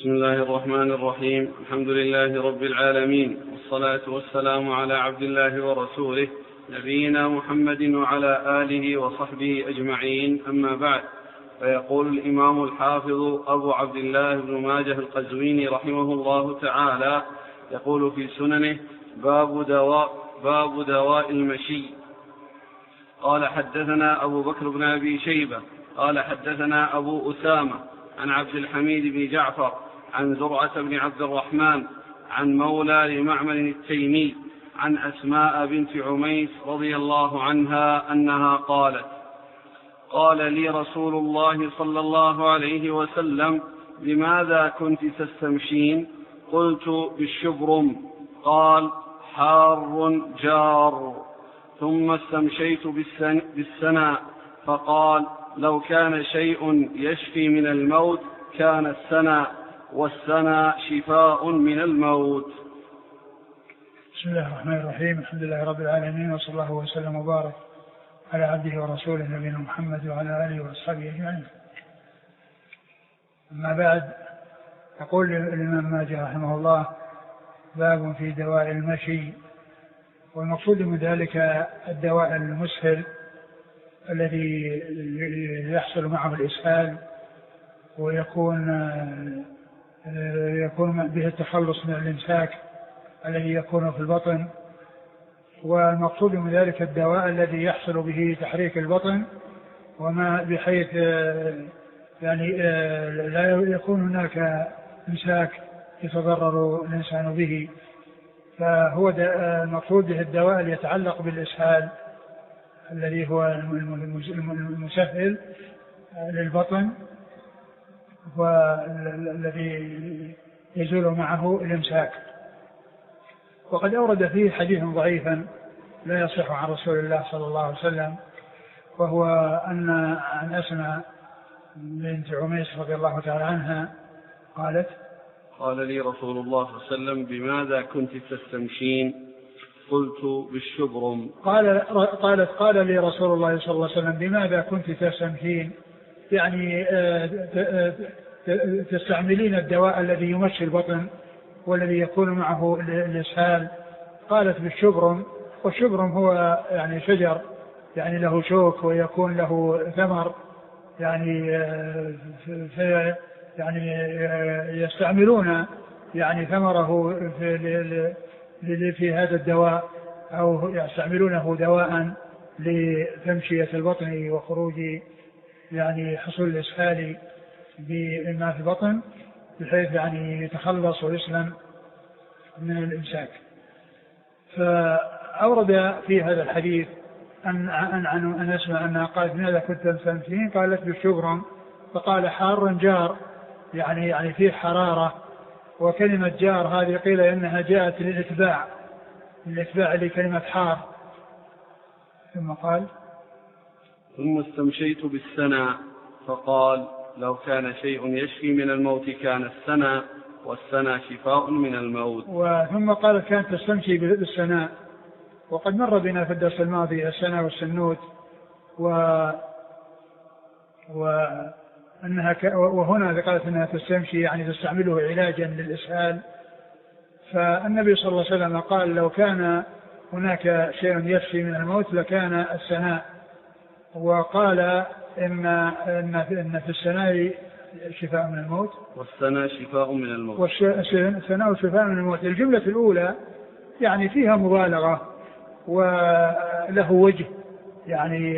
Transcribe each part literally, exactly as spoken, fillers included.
بسم الله الرحمن الرحيم. الحمد لله رب العالمين، والصلاة والسلام على عبد الله ورسوله نبينا محمد وعلى آله وصحبه أجمعين، أما بعد. فيقول الإمام الحافظ أبو عبد الله بن ماجه القزويني رحمه الله تعالى، يقول في سننه: باب دواء, باب دواء المشي. قال: حدثنا أبو بكر بن أبي شيبة قال حدثنا أبو أسامة عن عبد الحميد بن جعفر عن زرعة بن عبد الرحمن عن مولى لمعمر التيمي عن أسماء بنت عميس رضي الله عنها أنها قالت: قال لي رسول الله صلى الله عليه وسلم: بماذا كنت تستمشين؟ قلت: بالشبرم. قال: حار جار. ثم استمشيت بالسنا، فقال: لو كان شيء يشفي من الموت كان السنا، والسنا شفاء من الموت. بسم الله الرحمن الرحيم. الحمد لله رب العالمين، وصلى الله وسلم وبارك على عبده ورسوله نبينا محمد وعلى آله وأصحابه أجمعين. أما بعد، يقول الإمام ماجه رحمه الله: باب في دواء المشي. والمقصود من ذلك الدواء المسهل الذي يحصل معه الإسهال ويكون يكون به التخلص من الإمساك الذي يكون في البطن. والمقصود من ذلك الدواء الذي يحصل به تحريك البطن، وما بحيث يعني لا يكون هناك إمساك يتضرر الإنسان به. فهو المقصود به الدواء اللي يتعلق بالإسهال الذي هو المسهل للبطن، والذي يزول معه الإمساك. وقد أورد فيه حديث ضعيفا لا يصح عن رسول الله صلى الله عليه وسلم، وهو أن عن أسماء بنت عميس رضي الله تعالى عنها قالت: قال لي رسول الله صلى الله عليه وسلم: بماذا كنت تستمشين؟ قلت: بالشبرم. قال قالت: قال لي رسول الله صلى الله عليه وسلم: بماذا كنت تستمشين؟ يعني تستعملين الدواء الذي يمشي البطن والذي يكون معه الإسهال. قالت: بالشبرم. والشبرم هو يعني شجر يعني له شوك ويكون له ثمر، يعني في يعني يستعملون يعني ثمره في, في هذا الدواء، أو يستعملونه دواء لتمشية البطن وخروج يعني حصول الإسهال بما في البطن، بحيث يعني يتخلص ويسلم من الإمساك. فأورد في هذا الحديث أن أن أن أسمع أنها قالت: ماذا كنت تستمشين؟ قالت: بالشبرم. فقال: حار جار، يعني يعني فيه حرارة. وكلمة جار هذه قيل إنها جاءت للإتباع للإتباع لكلمة حار. ثم قال: ثم استمشيت بالسنا، فقال: لو كان شيء يشفي من الموت كان السنا، والسنا شفاء من الموت. وثم قالت: كانت تستمشي بالسنا. وقد مر بنا في الدرس الماضي السنا والسنوت، و وأنها ك... وهنا قالت أنها تستمشي يعني تستعمله علاجا للإسهال. فالنبي صلى الله عليه وسلم قال: لو كان هناك شيء يشفي من الموت لكان السناء. وقال إن إن إن في السناء شفاء من الموت، والسناء شفاء من الموت. والسناء شفاء من الموت. الجملة الأولى يعني فيها مبالغة وله وجه، يعني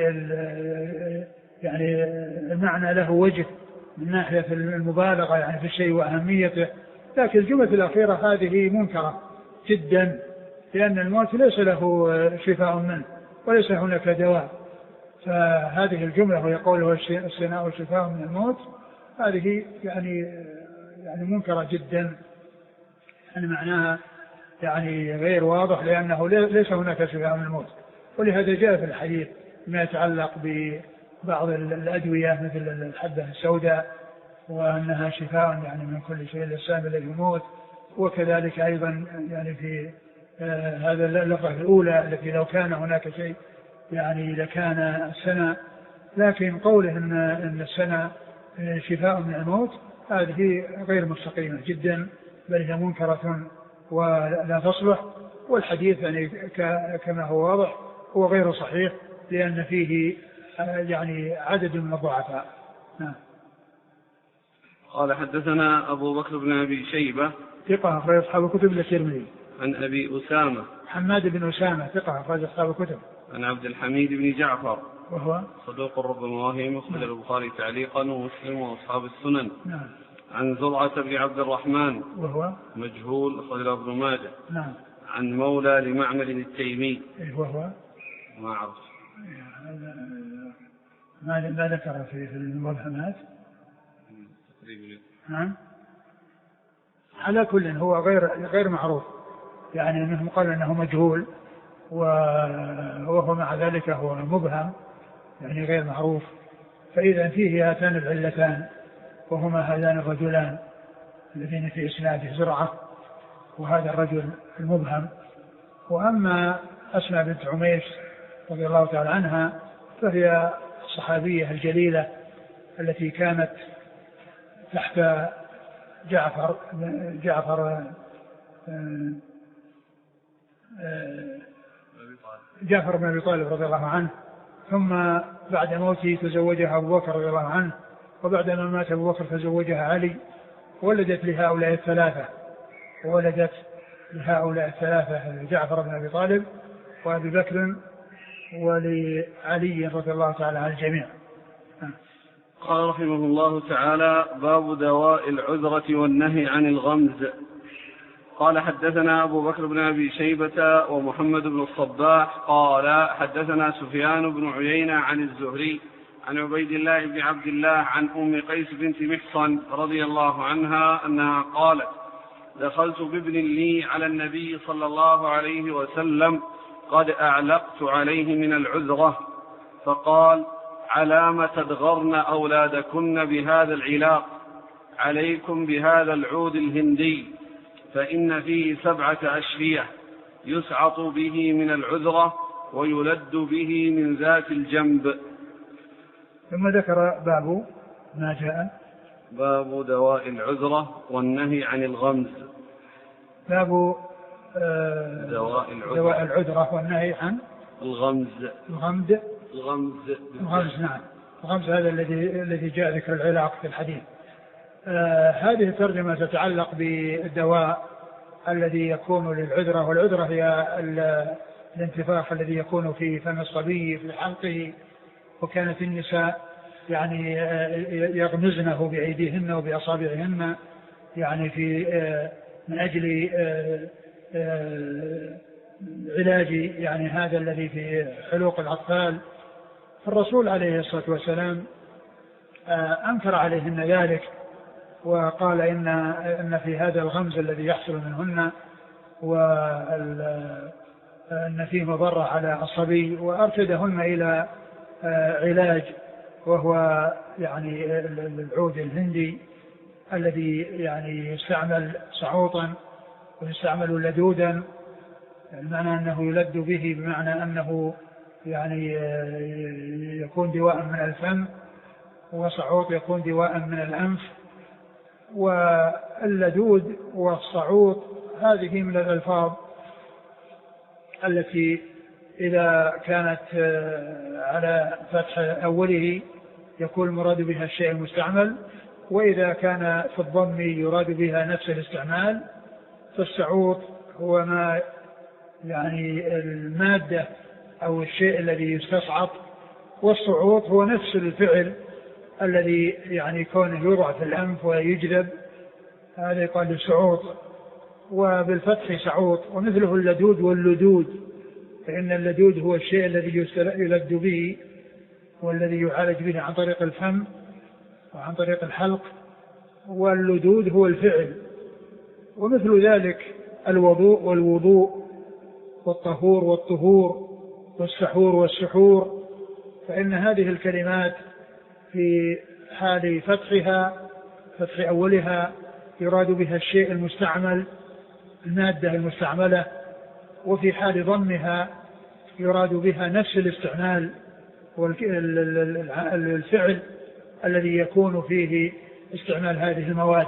يعني المعنى له وجه من ناحية المبالغة يعني في الشيء وأهميته. لكن الجملة الأخيرة هذه منكرة جدا، لأن الموت ليس له شفاء منه وليس هناك دواء. فهذه الجملة ويقوله السناء شفاء من الموت هذه يعني يعني منكرة جدا، يعني معناها يعني غير واضح، لأنه ليس هناك شفاء من الموت. ولهذا جاء في الحديث ما يتعلق ببعض الأدوية مثل الحبة السوداء، وأنها شفاء يعني من كل شيء للسام الذي يموت. وكذلك أيضا يعني في آه هذا اللفظة الأولى التي لو كان هناك شيء يعني لكان السنة. لكن قوله إن, إن السنة شفاء من الموت هذه غير مستقيمة جدا، بل هي منكرة ولا تصلح. والحديث يعني كما هو واضح هو غير صحيح، لأن فيه يعني عدد من الضعفاء. نعم. قال حدثنا أبو بكر بن أبي شيبة ثقة أخرج أصحاب الكتب إلا الترمذي. عن أبي أسامة حماد بن أسامة ثقة أخرج أصحاب الكتب. عن عبد الحميد بن جعفر وهو صدوق ربما وهم، أخرج البخاري تعليقا ومسلم وأصحاب السنن. نعم. عن زرعة بن عبد الرحمن وهو مجهول، أخرج ابن ماجه. نعم. عن مولى لمعمر التيمي وهو ما أعرف ما ما ذكر في في المبهمات. نعم. على كل هو غير غير معروف، يعني منهم قال انه مجهول وهو مع ذلك هو مبهم، يعني غير معروف. فإذا فيه هاتان العلتان، وهما هذان الرجلان الذين في إسناده زرعة وهذا الرجل المبهم. وأما أسماء بنت عميس رضي الله تعالى عنها فهي الصحابية الجليلة التي كانت تحت جعفر جعفر جعفر بن أبي طالب رضي الله عنه، ثم بعد موته تزوجها أبو بكر رضي الله عنه، وبعدما مات أبو بكر تزوجها علي، ولدت لهؤلاء الثلاثة ولدت لهؤلاء الثلاثة جعفر بن أبي طالب وأبي بكر ولعلي رضي الله تعالى عن الجميع. قال رحمه الله تعالى: باب دواء العذرة والنهي عن الغمز. قال حدثنا أبو بكر بن أبي شيبة ومحمد بن الصباح قال حدثنا سفيان بن عيينة عن الزهري عن عبيد الله بن عبد الله عن أم قيس بنت محصن رضي الله عنها أنها قالت: دخلت بابن لي على النبي صلى الله عليه وسلم قد أعلقت عليه من العذرة، فقال: علام تدغرن أولادكن بهذا العلاق، عليكم بهذا العود الهندي، فإن فيه سبعة أشفية يسعط به من العذرة ويلد به من ذات الجنب. ثم ذكر باب ما جاء باب دواء العذرة والنهي عن الغمز. باب آه دواء العذرة, دواء العذرة والنهي عن الغمز. الغمز الغمز الغمز نعم. الغمز هذا الذي الذي جاء ذكر العلاق في الحديث. آه هذه الترجمة تتعلق بالدواء الذي يكون للعذرة، والعذرة هي الانتفاخ الذي يكون في فم الصبي في حلقه، وكانت النساء يعني يغمزنه بأيديهن وبأصابعهن يعني في من أجل علاج يعني هذا الذي في حلوق الأطفال. فالرسول عليه الصلاة والسلام أنكر عليهن ذلك، وقال إن إن في هذا الغمز الذي يحصل منهن وأن فيه مضرة على الصبي، وأرشدهن إلى علاج وهو يعني العود الهندي الذي يعني يستعمل صعوطا ويستعمل لدودا، المعنى أنه يلد به بمعنى أنه يعني يكون دواء من الفم، وصعوط يكون دواء من الأنف. واللدود والصعوط هذه من الألفاظ التي إذا كانت على فتح أوله يكون المراد بها الشيء المستعمل، وإذا كان في الضم يراد بها نفس الاستعمال. فالصعوط هو ما يعني المادة أو الشيء الذي يستصعط، والصعوط هو نفس الفعل الذي يعني كونه يوضع في الأنف ويجذب، هذا يقال صعوط. وبالفتح سعوط. ومثله اللدود واللدود، فإن اللدود هو الشيء الذي يلد به والذي يعالج به عن طريق الفم وعن طريق الحلق، واللدود هو الفعل. ومثل ذلك الوضوء والوضوء والطهور والطهور والسحور والسحور، فإن هذه الكلمات في حال فتحها فتح أولها يراد بها الشيء المستعمل، المادة المستعملة، وفي حال ضمها يراد بها نفس الاستعمال والفعل الذي يكون فيه استعمال هذه المواد.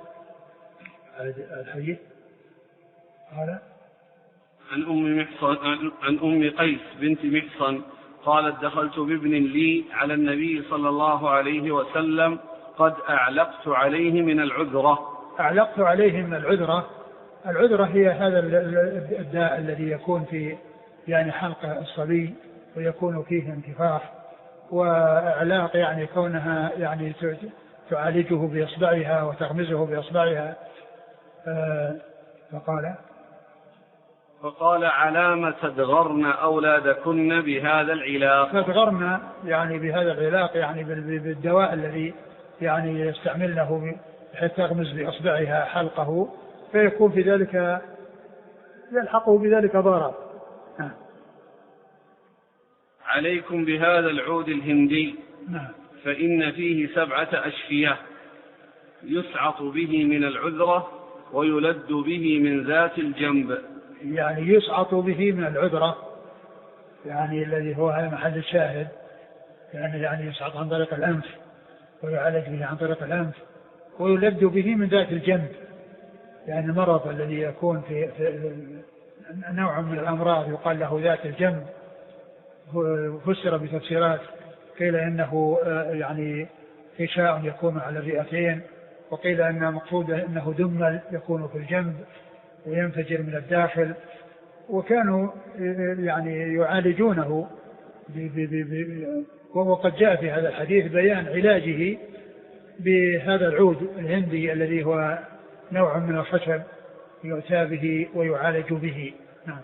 الحديث قال عن أم محصن عن أم قيس بنت محصن قالت دخلت بابن لي على النبي صلى الله عليه وسلم قد أعلقت عليه من العذرة. أعلقت عليه من العذرة. العذرة هي هذا الداء الذي يكون في يعني حلق الصبي ويكون فيه انتفاخ، وإعلاق يعني كونها يعني تعالجه بإصبعها وتغمزه بإصبعها. فقال فقال علام تدغرن أولادكن بهذا العلاق. تدغرن يعني بهذا العلاق يعني بالدواء الذي يعني يستعملنه بحيث تغمز بإصبعها حلقه، فيكون في ذلك يلحقه بذلك ضرر. عليكم بهذا العود الهندي نعم. فإن فيه سبعة أشفية يسعط به من العذرة ويلد به من ذات الجنب. يعني يسعط به من العذرة يعني الذي هو محل الشاهد، يعني يعني يسعط عن طريق الأنف ويعالج به عن طريق الأنف، ويلد به من ذات الجنب يعني المرض الذي يكون في, في نوع من الأمراض يقال له ذات الجنب. فسر بتفسيرات قيل إنه يعني غشاء يكون على الرئتين، وقيل أن مقصود أنه دمل يكون في الجنب وينفجر من الداخل، وكانوا يعني يعالجونه وقد جاء في هذا الحديث بيان علاجه بهذا العود الهندي الذي هو نوع من الخشب يؤتى به ويعالج به. نعم.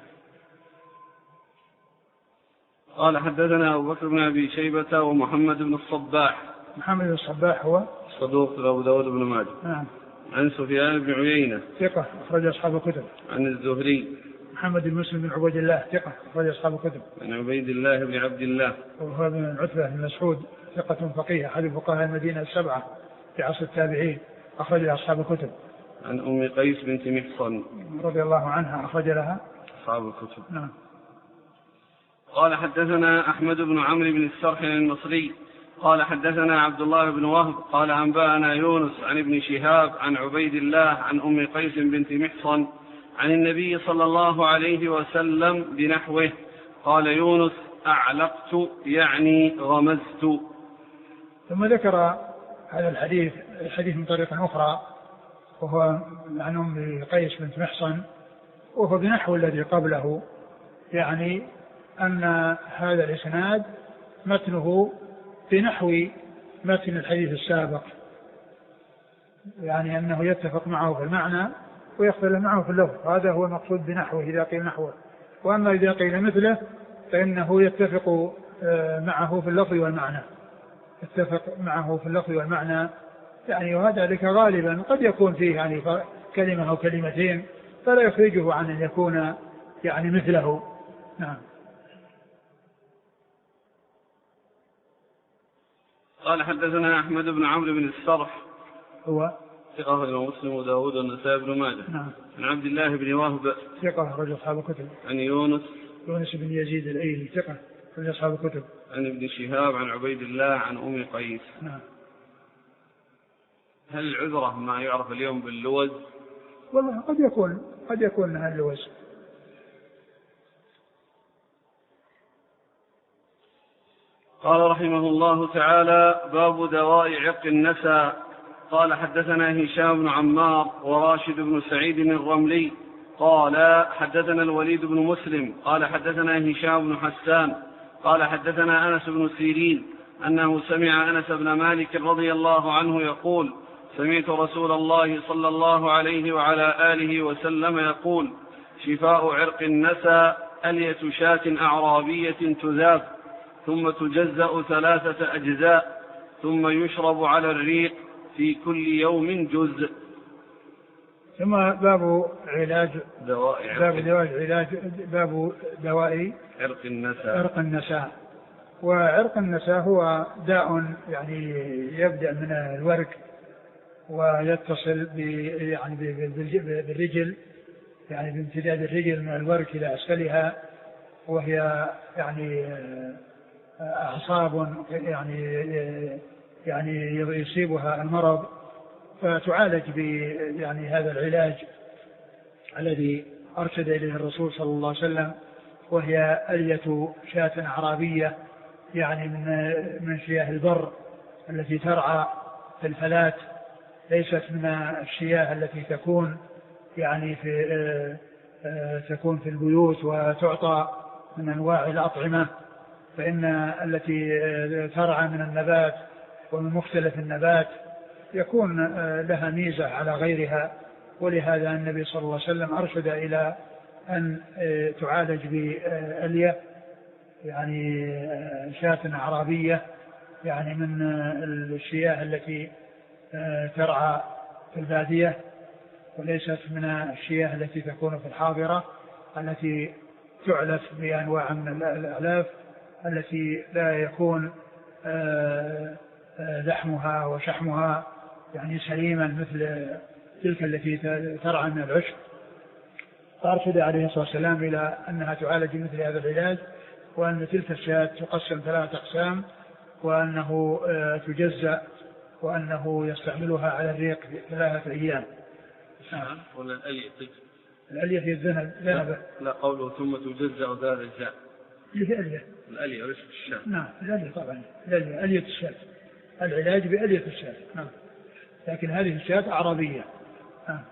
قال حدثنا أبو بكر بن أبي شيبة ومحمد بن الصباح. محمد بن الصباح هو صدوق أبو داود بن ماجه. نعم. عن سفيان بن عيينة ثقة أخرج أصحاب الكتب. عن الزهري محمد بن مسلم بن عبيد الله ثقة أخرج أصحاب الكتب. عن عبيد الله بن عبد الله وهو بن عتبة بن مسعود ثقة فقيه أحد فقهاء المدينة السبعة في عصر التابعين أخرج أصحاب الكتب. عن أم قيس بنت محصن رضي الله عنها أخرج لها أصحاب الكتب. نعم. قال حدثنا أحمد بن عمرو بن السرح المصري قال حدثنا عبد الله بن وهب قال أنبأنا يونس عن ابن شهاب عن عبيد الله عن أم قيس بنت محصن عن النبي صلى الله عليه وسلم بنحوه. قال يونس أعلقت يعني غمزت. ثم ذكر هذا الحديث الحديث من طريق أخرى وهو عن أم قيس بنت محصن وهو بنحو الذي قبله، يعني أن هذا الإسناد متنه بنحو متن الحديث السابق، يعني أنه يتفق معه في المعنى ويختلف معه في اللفظ. هذا هو المقصود بنحوه إذا قيل نحوه. وأما إذا قيل مثله فإنه يتفق معه في اللفظ والمعنى، يتفق معه في اللفظ والمعنى يعني. وهذا ذلك غالبا قد يكون فيه يعني كلمة أو كلمتين فلا يخرجه عن أن يكون يعني مثله. نعم. قال حدثنا أحمد بن عمرو بن السرح هو ثقة أخرجه مسلم وداود والنسائي بن ماجه. نعم. عن عبد الله بن وهب ثقة أخرج أصحاب الكتب. عن يونس يونس بن يزيد الأيلي ثقة أخرج أصحاب الكتب. عن ابن شهاب عن عبيد الله عن أم قيس. نعم. هل العذرة ما يعرف اليوم باللوز؟ والله قد يكون قد يكون منها اللوز. قال رحمه الله تعالى باب دواء عرق النسا. قال حدثنا هشام بن عمار وراشد بن سعيد الرملي قال حدثنا الوليد بن مسلم قال حدثنا هشام بن حسان قال حدثنا أنس بن سيرين أنه سمع أنس بن مالك رضي الله عنه يقول سمعت رسول الله صلى الله عليه وعلى آله وسلم يقول شفاء عرق النسا ألية شاة أعرابية تذاب ثم تجزأ ثلاثة أجزاء ثم يشرب على الريق في كل يوم جزء. ثم باب علاج دواء باب دواء علاج باب دواء عرق النساء. عرق النساء. وعرق النساء هو داء يعني يبدأ من الورك ويتصل يعني بالرجل، يعني بامتداد الرجل من الورك إلى أسفلها، وهي يعني أعصاب يعني يعني يصيبها المرض فتعالج ب يعني هذا العلاج الذي أرشد إليه الرسول صلى الله عليه وسلم، وهي ألية شاة أعرابية يعني من من شياه البر التي ترعى في الفلات، ليست من الشياه التي تكون يعني في تكون في البيوت وتعطى من أنواع الأطعمة، فإن التي ترعى من النبات ومن مختلف النبات يكون لها ميزة على غيرها. ولهذا النبي صلى الله عليه وسلم أرشد إلى أن تعالج بألية يعني شاة أعرابية يعني من الشياه التي ترعى في البادية، وليست من الشياه التي تكون في الحاضرة التي تعلف بأنواع من الأعلاف التي لا يكون لحمها وشحمها يعني سليما مثل تلك التي ترعى من العشب. فأرشد عليه الصلاة والسلام إلى أنها تعالج مثل هذا العلاج، وأن تلك الشاة تقسم ثلاثة أقسام، وأنه تجزأ، وأنه يستعملها على الريق ثلاثة أيام. نعم. ولا الألية الألية هي الذنب. لا, لا قوله ثم تجزأ ذات الجاء. هي ألية. الألية وليس الشاة. نعم الألية طبعا، الألية ألية الشاة، العلاج بألية الشاة. نعم. لكن هذه الشاة أعرابية. نعم.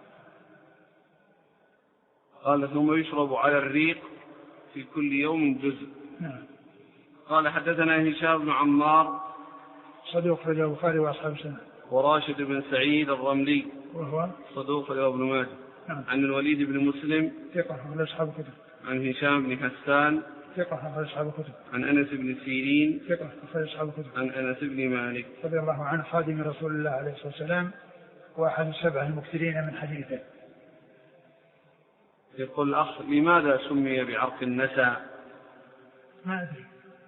قال ثم يشرب على الريق في كل يوم جزء. نعم. قال حدثنا هشام بن عمار صدوق في البخاري وأصحاب السنة. وراشد بن سعيد الرملي وهو صدوق في ابن ماجه. نعم. عن الوليد بن مسلم ثقة من أصحاب الكتب. عن هشام بن حسان ثقة من أصحاب الكتب. عن أنس بن سيرين ثقة من أصحاب الكتب. عن أنس بن مالك رضي الله عنه خادم رسول الله عليه الصلاة والسلام وأحد السبع المكثرين من حديثه. يقول الأخ لماذا سمي بعرق النسا؟ ما أدري،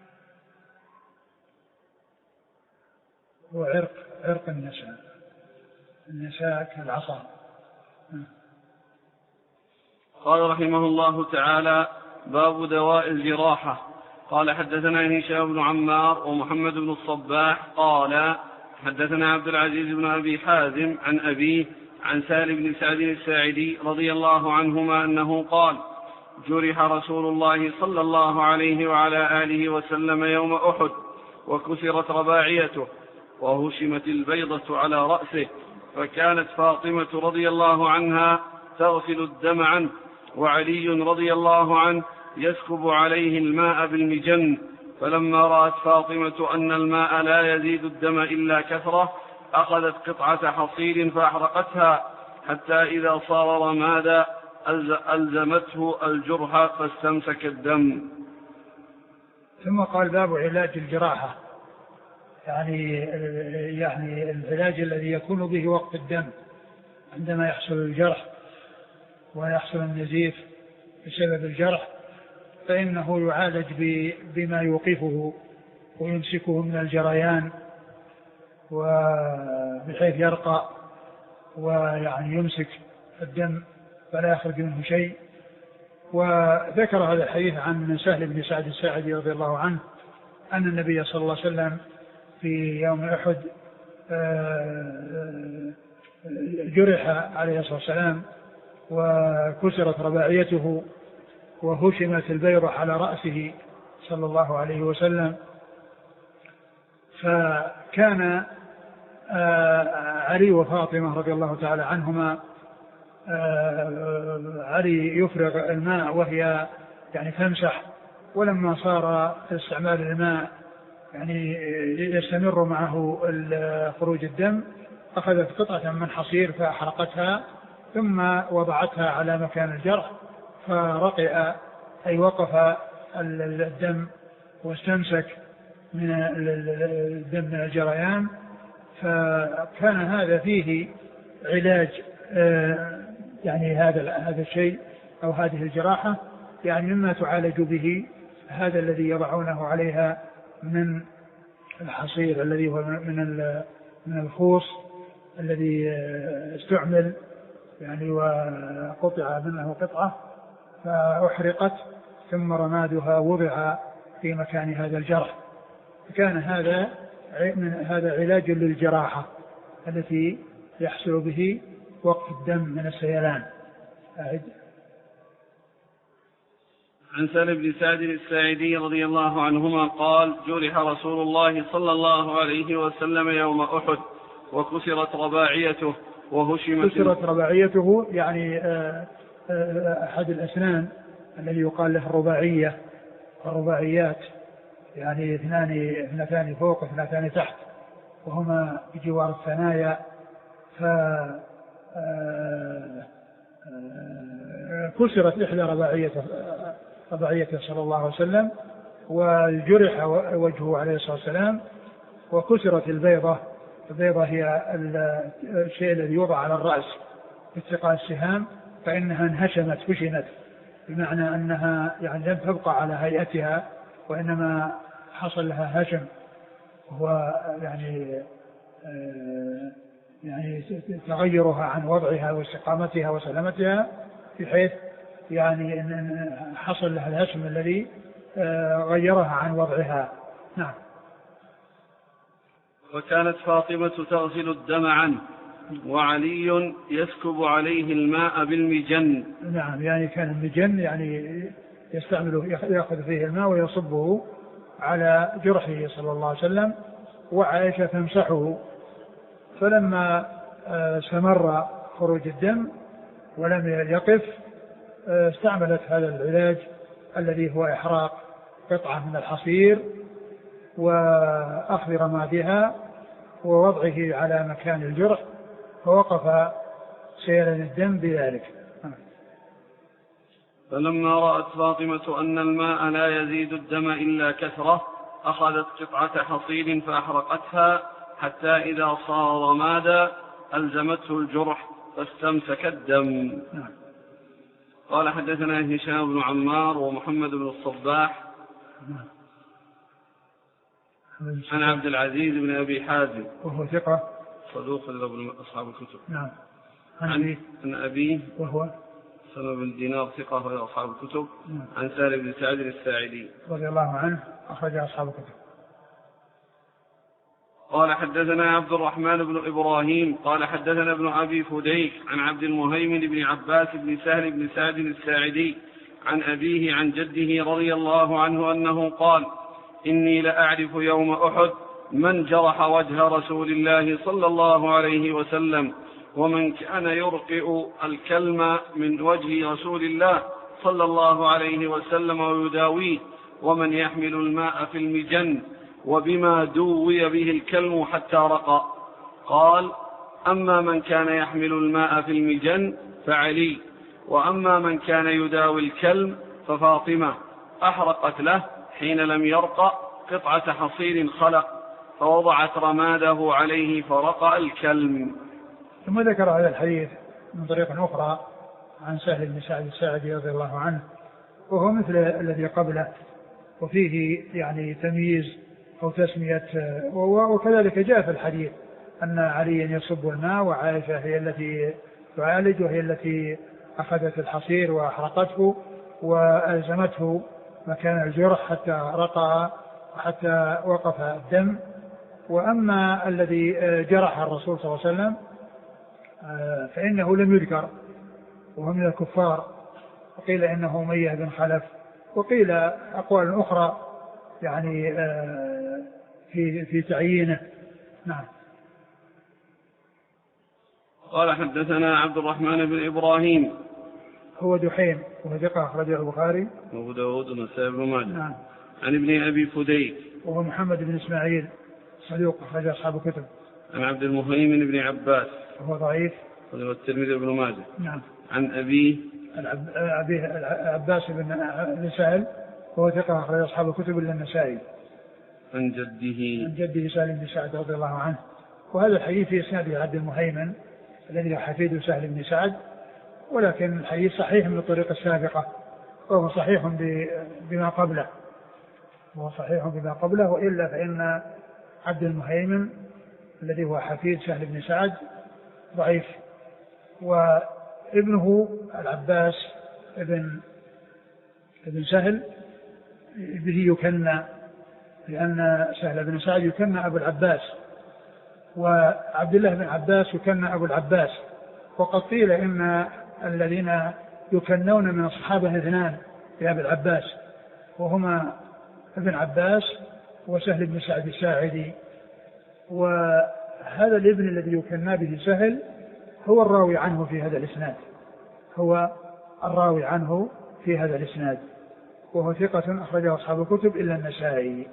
هو عرق عرق النساء، النساء كالعصا. قال رحمه الله تعالى باب دواء الجراحة. قال حدثنا هشام بن عمار ومحمد بن الصباح قال حدثنا عبد العزيز بن أبي حازم عن أبيه عن سالم بن سعد الساعدي رضي الله عنهما أنه قال جرح رسول الله صلى الله عليه وعلى آله وسلم يوم أحد وكسرت رباعيته وهشمت البيضة على رأسه، فكانت فاطمة رضي الله عنها تغسل الدم عنه، وعلي رضي الله عنه يسكب عليه الماء بالمجن، فلما رأت فاطمة أن الماء لا يزيد الدم إلا كثرة أخذت قطعة حصير فأحرقتها حتى إذا صار رمادا ألزمته الجرح فاستمسك الدم. ثم قال باب علاج الجراحة، يعني يعني العلاج الذي يكون به وقت الدم عندما يحصل الجرح ويحصل النزيف بسبب الجرح، فإنه يعالج بما يوقفه ويمسكه من الجريان وبحيث يرقى ويعني يمسك الدم فلا يخرج منه شيء. وذكر هذا الحديث عن سهل بن سعد الساعدي رضي الله عنه أن النبي صلى الله عليه وسلم في يوم أحد جرح عليه الصلاة والسلام وكسرت رباعيته وهشمت البيضة على رأسه صلى الله عليه وسلم. فكان علي وفاطمة رضي الله تعالى عنهما علي يفرغ الماء وهي يعني تمسح، ولما صار استعمال الماء يعني يستمر معه خروج الدم أخذت قطعة من حصير فأحرقتها ثم وضعتها على مكان الجرح فرقئ أي وقف الدم واستمسك من الدم من الجريان. فكان هذا فيه علاج يعني هذا هذا الشيء أو هذه الجراحة يعني مما تعالج به هذا الذي يضعونه عليها من الحصير الذي هو من من الخوص الذي استعمل يعني وقطع منه قطعة فأحرقت ثم رمادها وضع في مكان هذا الجرح. كان هذا من هذا علاج للجراحة التي يحصل به وقف الدم من السيلان. أعد. عن سهل بن سعد الساعدي رضي الله عنهما قال جرح رسول الله صلى الله عليه وسلم يوم أحد وكسرت رباعيته وهشمت كسرت رباعيته يعني أحد الأسنان الذي يقال له الرباعية والرباعيات، يعني اثنان اثنتان فوق اثنتان تحت وهما بجوار الثنايا. ف كسرت إحدى رباعيته رباعيته صلى الله عليه وسلم والجرح وجهه عليه الصلاة والسلام، وكسرت البيضة. البيضة هي الشيء الذي يوضع على الرأس باتقاء السهام، فإنها انهشمت فشنت، بمعنى أنها يعني لم تبقى على هيئتها وإنما حصل لها هشم، وهو يعني يعني تغيرها عن وضعها واستقامتها وسلامتها، بحيث يعني أن حصل لها الهشم الذي غيرها عن وضعها. نعم. وكانت فاطمة تغسل الدم عنه وعلي يسكب عليه الماء بالمجن. نعم، يعني كان المجن يعني يستعمله يأخذ فيه الماء ويصبه على جرحه صلى الله عليه وسلم، وعائشة تمسحه. فلما استمر خروج الدم ولم يقف استعملت هذا العلاج الذي هو إحراق قطعة من الحصير وأخذ رمادها ووضعه على مكان الجرح، فوقف سيلان الدم بذلك. فلما رأت فاطمة أن الماء لا يزيد الدم إلا كثرة أخذت قطعة حصير فأحرقتها حتى إذا صار رمادا ألزمته الجرح فاستمسك الدم. قال حدثنا هشام بن عمار ومحمد بن الصباح عن عبد العزيز بن أبي حازم وهو ثقة صدوق ابن أصحاب الكتب. نعم. عن, عن أبيه وهو سلمة بن دينار ثقة في أصحاب الكتب. نعم. عن سهل بن سعد الساعدي رضي الله عنه أخرج أصحاب الكتب. قال حدثنا عبد الرحمن بن إبراهيم قال حدثنا ابن أبي فديك عن عبد المهيمن بن عباس بن سهل بن سعد الساعدي عن أبيه عن جده رضي الله عنه أنه قال إني لأعرف يوم أحد من جرح وجه رسول الله صلى الله عليه وسلم ومن كان يرقئ الكلم من وجه رسول الله صلى الله عليه وسلم ويداويه ومن يحمل الماء في المجن وبما دوي به الكلم حتى رقى. قال أما من كان يحمل الماء في المجن فعلي، وأما من كان يداوي الكلم ففاطمة أحرقت له حين لم يرقى قطعة حصير خلق فوضعت رماده عليه فرقى الكلم. ثم ذكر هذا الحديث من طريق أخرى عن سهل بن سعد الساعدي رضي الله عنه، وهو مثل الذي قبله، وفيه يعني تمييز أو تسمية، وكذلك جاء في الحديث أن عليا يصب الماء وعائشة هي التي تعالج وهي التي أخذت الحصير وأحرقته وألزمته مكان الجرح حتى رقى وحتى وقف الدم. وأما الذي جرح الرسول صلى الله عليه وسلم فإنه لم يذكر وهو من الكفار، وقيل إنه أمية بن خلف، وقيل أقوال أخرى يعني في في تعيينه. نعم. قال حدثنا عبد الرحمن بن إبراهيم هو دحيم وهو ثقة أخرجه البخاري وأبو داود والنسائي بن ماجه. نعم. عن ابن أبي فديك وهو محمد بن إسماعيل صدوق أخرج أصحاب الكتب. عن عبد المهيمن بن عباس وهو ضعيف والترمذي بن ماجه. نعم. عن أبيه أبيه العباس بن سهل وهو ثقة أخرج أصحاب الكتب إلا النسائي. عن جده عن جده سالم بن سعد رضي الله عنه. وهذا الحديث في إسناده عبد المهيمن الذي حفيده سهل بن سعد، ولكن الحديث صحيح من الطريق السابقة وهو صحيح بما قبله وهو صحيح بما قبله وإلا فإن عبد المهيمن الذي هو حفيد سهل بن سعد ضعيف. وابنه العباس ابن ابن سهل به يكنى، لأن سهل بن سعد يكنى أبو العباس، وعبد الله بن عباس يكنى أبو العباس. وقد قيل إن الذين يكنون من الصحابة اثنان بأبي العباس، وهما ابن عباس وسهل بن سعد الساعدي. وهذا الابن الذي يكنى به سهل هو الراوي عنه في هذا الإسناد، هو الراوي عنه في هذا الإسناد، وهو ثقة أخرجه أصحاب الكتب إلا النسائي.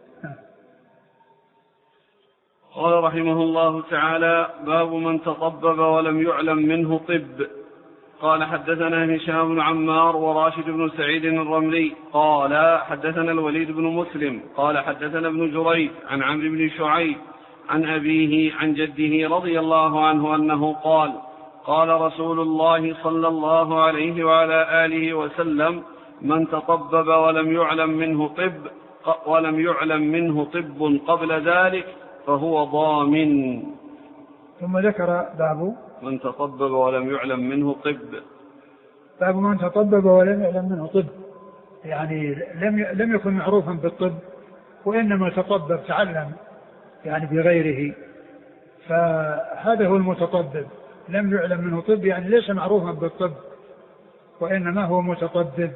قال رحمه الله تعالى: باب من تطبب ولم يعلم منه طب. قال: حدثنا هشام بن عمار وراشد بن سعيد الرملي قال: حدثنا الوليد بن مسلم قال: حدثنا ابن جريج عن عمرو بن شعيب عن أبيه عن جده رضي الله عنه أنه قال: قال رسول الله صلى الله عليه وعلى آله وسلم: من تطبب ولم يعلم منه طب ولم يعلم منه طب قبل ذلك فهو ضامن. ثم ذكر باب من تطبب ولم يعلم منه طب. باب من تطبب ولم يعلم منه طب، يعني لم لم يكن معروفا بالطب، وإنما تطبب تعلم يعني بغيره، فهذا هو المتطبب. لم يعلم منه طب يعني ليس معروفا بالطب، وإنما هو متطبب.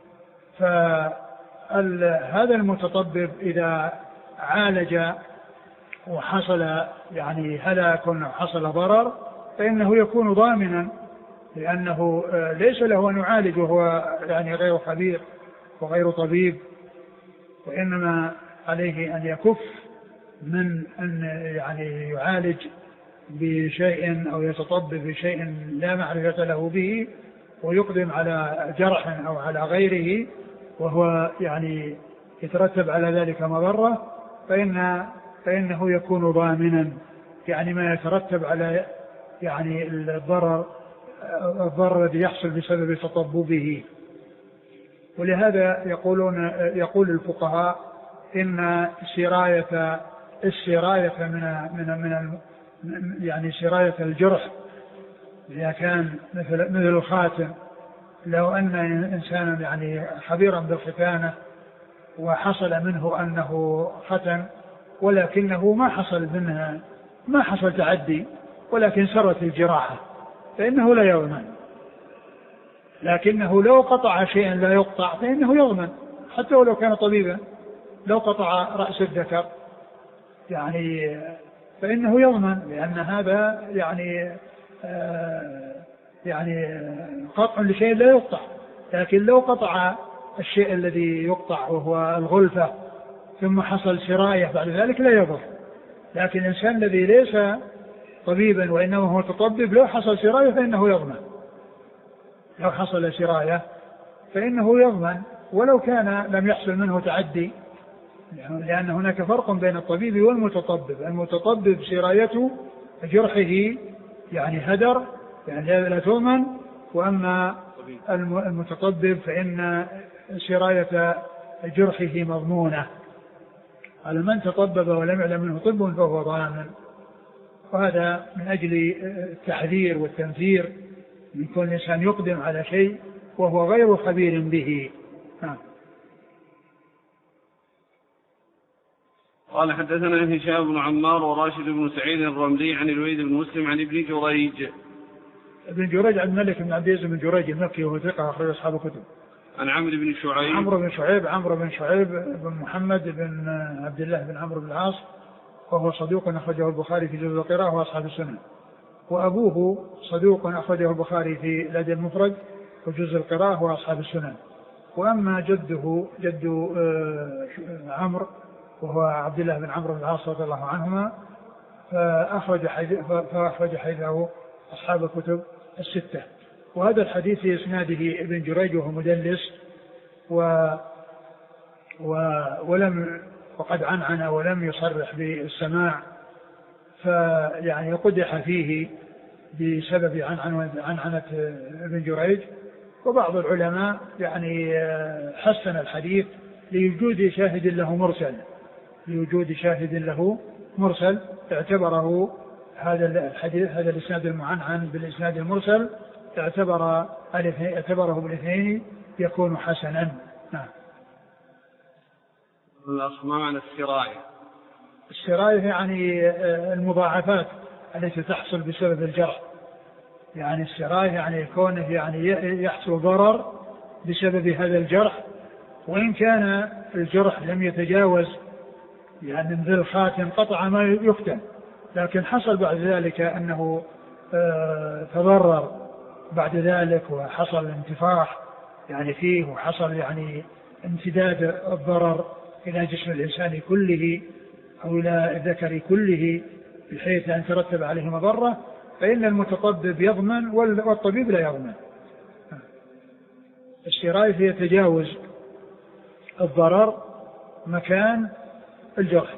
فهذا المتطبب إذا عالج وحصل يعني هلاك وحصل ضرر فإنه يكون ضامنا، لأنه ليس له أن يعالج وهو يعني غير خبير وغير طبيب، وإنما عليه أن يكف من أن يعني يعالج بشيء أو يتطبب بشيء لا معرفة له به، ويقدم على جرح أو على غيره وهو يعني يترتب على ذلك مضرة، فإن فإنه يكون ضامنا، يعني ما يترتب على يعني الضرر الضرر الذي يحصل بسبب تطببه. ولهذا يقولون يقول الفقهاء إن سراية السراية من من من يعني سراية الجرح إذا كان مثل مثل الخاتم، لو أن إنسانا يعني خبيرا بالختانة وحصل منه أنه ختن ولكنه ما حصل منها ما حصل تعدي ولكن سرت الجراحة فإنه لا يضمن، لكنه لو قطع شيئا لا يقطع فإنه يضمن حتى ولو كان طبيبا. لو قطع رأس الذكر يعني فإنه يضمن، لأن هذا يعني آه يعني قطع لشيء لا يقطع. لكن لو قطع الشيء الذي يقطع وهو الغلفة ثم حصل سراية بعد ذلك لا يضر. لكن الإنسان الذي ليس طبيبا وإنما هو تطبب لو حصل سراية فإنه يضمن، لو حصل سراية فإنه يضمن ولو كان لم يحصل منه تعدي، لأن هناك فرق بين الطبيب والمتطبب. المتطبب سرايته جرحه يعني هدر يعني لا تؤمن، وأما المتطبب فإن سراية جرحه مضمونة. على من تطبب ولم يعلم منه طب فهو ضامن. وهذا من أجل التحذير والتنفير من كل إنسان يقدم على شيء وهو غير خبير به. نعم. قال: حدثنا هشام بن عمار وراشد بن سعيد الرملي عن الوليد بن مسلم عن ابن جريج. ابن جريج عبد الملك بن عبد العزيز بن جريج المكي وهو ثقة أخرج أصحاب الكتب. عن عمرو بن شعيب عمرو بن شعيب عمرو بن شعيب بن محمد بن عبد الله بن عمرو بن العاص وهو صدوق أخرجه البخاري في جزء القراءة وأصحاب السنن. وأبوه صدوق أخرجه البخاري في الأدب المفرد وجزء القراءة وأصحاب السنن. وأما جده جد عمرو وهو عبد الله بن عمرو بن العاص رضي الله عنهما فأخرج فأخرج حديثه أصحاب الكتب الستة. وهذا الحديث في إسناده ابن جريج وهو مدلس و و ولم وقد عنعن ولم يصرح بالسماع، فيعني قدح فيه بسبب عنعنة ابن جريج. وبعض العلماء يعني حسن الحديث لوجود شاهد له مرسل لوجود شاهد له مرسل اعتبره هذا الحديث هذا الإسناد المعنعن بالإسناد المرسل اعتبر اعتبره بالاثنين يكون حسنا. نعم. الأصمام عن السراية. السراية يعني المضاعفات التي تحصل بسبب الجرح. يعني السراية يعني كونه يعني يحصل ضرر بسبب هذا الجرح، وإن كان الجرح لم يتجاوز يعني من ذي الخاتم قطع ما يفتن، لكن حصل بعد ذلك أنه تضرر بعد ذلك وحصل انتفاخ يعني فيه، وحصل يعني امتداد الضرر إلى جسم الإنسان كله أو إلى الذكر كله بحيث أن ترتب عليه مضرة، فإن المتطبب يضمن والطبيب لا يضمن. السراية هي تجاوز الضرر مكان الجرح.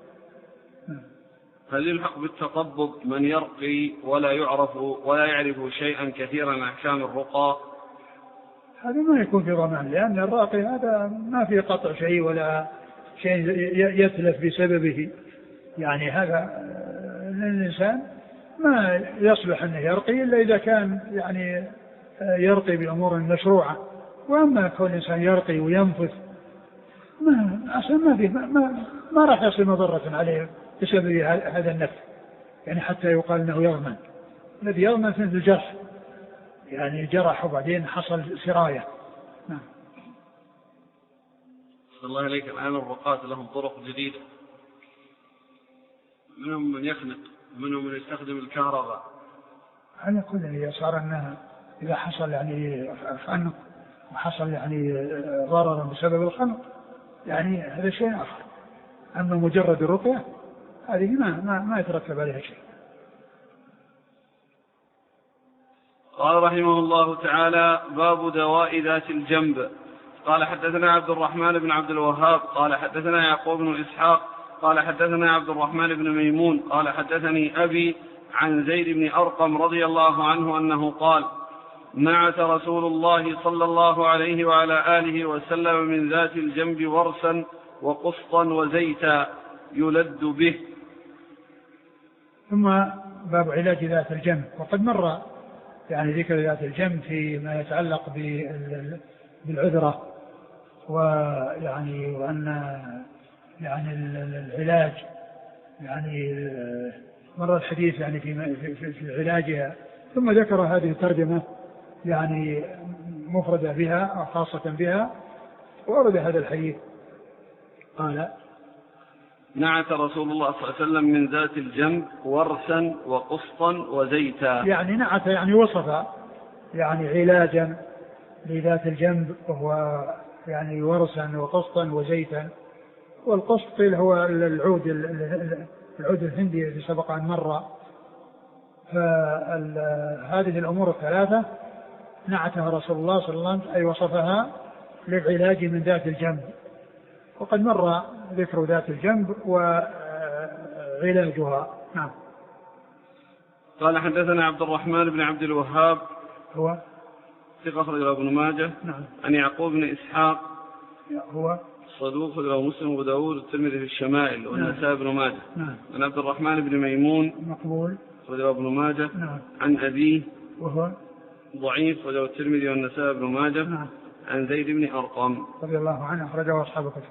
هل يلحق بالتطبب من يرقي ولا يعرف ولا يعرف شيئا كثيرا عن أحكام الرقى؟ هذا ما يكون في ضمان، لأن الراقي هذا ما في قطع شيء ولا شيء يتلف بسببه. يعني هذا الإنسان ما يصلح أنه يرقي إلا إذا كان يعني يرقي بأمور مشروعة. وأما كون الإنسان يرقي وينفث ما أصلا ما فيه ما, ما, ما راح يصل مضرة عليه بسبب هذا النفث، يعني حتى يقال أنه يضمن. الذي يضمن في الجرح، يعني جرح وبعدين حصل سراية. نعم. صلى الله عليك. الآن الرقاة لهم طرق جديدة، منهم من يخنق ومنهم من يستخدم الكهرباء. على كل هي صار أنها إذا حصل يعني خنق وحصل يعني ضرر بسبب الخنق يعني هذا شيء آخر. أما مجرد الرقية هذه ما, ما, ما يترتب عليها شيء. قال رحمه الله تعالى: باب دواء ذات الجنب. قال حدثنا عبد الرحمن بن عبد الوهاب قال حدثنا يعقوب بن إسحاق قال حدثنا عبد الرحمن بن ميمون قال حدثني أبي عن زيد بن أرقم رضي الله عنه أنه قال: نعت رسول الله صلى الله عليه وعلى آله وسلم من ذات الجنب ورسا وقسطا وزيتا يلد به. ثم باب علاج ذات الجنب. وقد مر يعني ذكر ذات الجنب فيما يتعلق بالعذرة، ويعني وأن يعني العلاج يعني مر الحديث يعني في في, في علاجها. ثم ذكر هذه الترجمة يعني مفردة بها أو خاصة بها، وأورد هذا الحديث. قال: نعت رسول الله صلى الله عليه وسلم من ذات الجنب ورسا وقسطا وزيتا. يعني نعت يعني وصف يعني علاجا لذات الجنب، وهو يعني ورسا وقسطا وزيتا. والقسط هو العود العود الهندي الذي سبق أن مر. فهذه الأمور الثلاثة نعتها رسول الله صلى الله عليه وسلم أي وصفها للعلاج من ذات الجنب. وقد مر ذكر ذات الجنب وعلاجها. نعم. قال حدثنا عبد الرحمن بن عبد الوهاب هو ثقة أخرجه ابن ماجه. نعم. عن يعقوب بن إسحاق هو صدوق أخرجه مسلم وأبو داود والترمذي في الشمائل والنسائي بن ماجه. نعم. عن عبد الرحمن بن ميمون مقبول أخرجه ابن ماجه. نعم. عن أبيه وهو ضعيف أخرجه الترمذي والنسائي بن ماجه. نعم. عن زيد بن أرقم رضي الله عنه أخرجه أصحاب الكتب.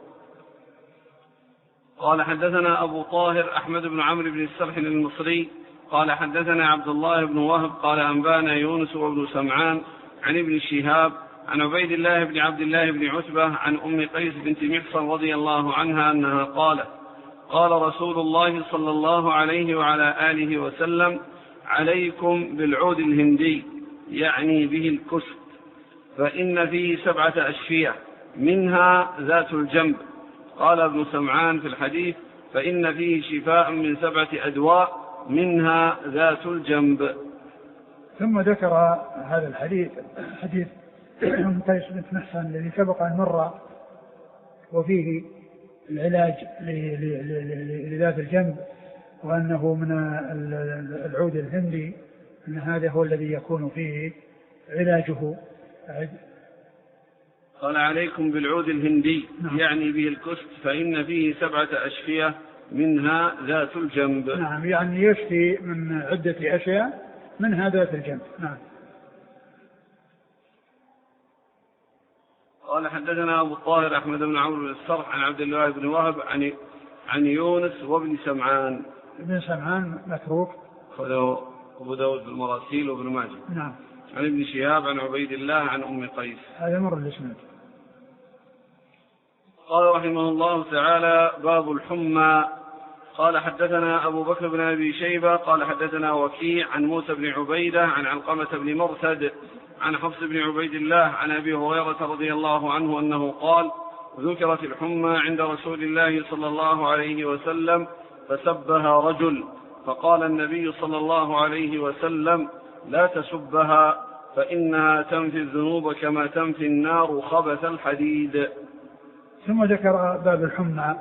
قال حدثنا أبو طاهر أحمد بن عمرو بن السرح المصري قال حدثنا عبد الله بن وهب قال أنبانا يونس وابن سمعان عن ابن شهاب عن عبيد الله بن عبد الله بن عتبة عن أم قيس بنت محصن رضي الله عنها أنها قالت: قال رسول الله صلى الله عليه وعلى آله وسلم: عليكم بالعود الهندي، يعني به الكسب، فإن فيه سبعة أشفية منها ذات الجنب. قال ابن سمعان في الحديث: فإن فيه شفاء من سبعة أدواء منها ذات الجنب. ثم ذكر هذا الحديث حديث أم قيس بنت محصن الذي سبق أن مر، وفيه العلاج لذات الجنب، وأنه من العود الهندي، أن هذا هو الذي يكون فيه علاجه. قال: عليكم بالعود الهندي، نعم. يعني به الكسب، فإن فيه سبعة أشفية منها ذات الجنب. نعم، يعني يشفي من عدة أشياء منها ذات الجنب. نعم. قال حدثنا أبو الطاهر أحمد بن عمرو بن السرح عن عبد الله بن وهب عن عن يونس وابن سمعان. ابن سمعان متروك، خذوا أبو داود بالمراسيل وابن ماجه. نعم. عن ابن شهاب عن عبيد الله عن أم قيس. هذا مر الاسناد. قال رحمه الله تعالى: باب الحمى. قال حدثنا أبو بكر بن أبي شيبة قال حدثنا وكيع عن موسى بن عبيدة عن علقمة بن مرثد عن حفص بن عبيد الله عن أبي هريرة رضي الله عنه أنه قال: ذكرت الحمى عند رسول الله صلى الله عليه وسلم فسبها رجل، فقال النبي صلى الله عليه وسلم: لا تسبها فإنها تنفي الذنوب كما تنفي النار خبث الحديد. ثم ذكر باب الحمى،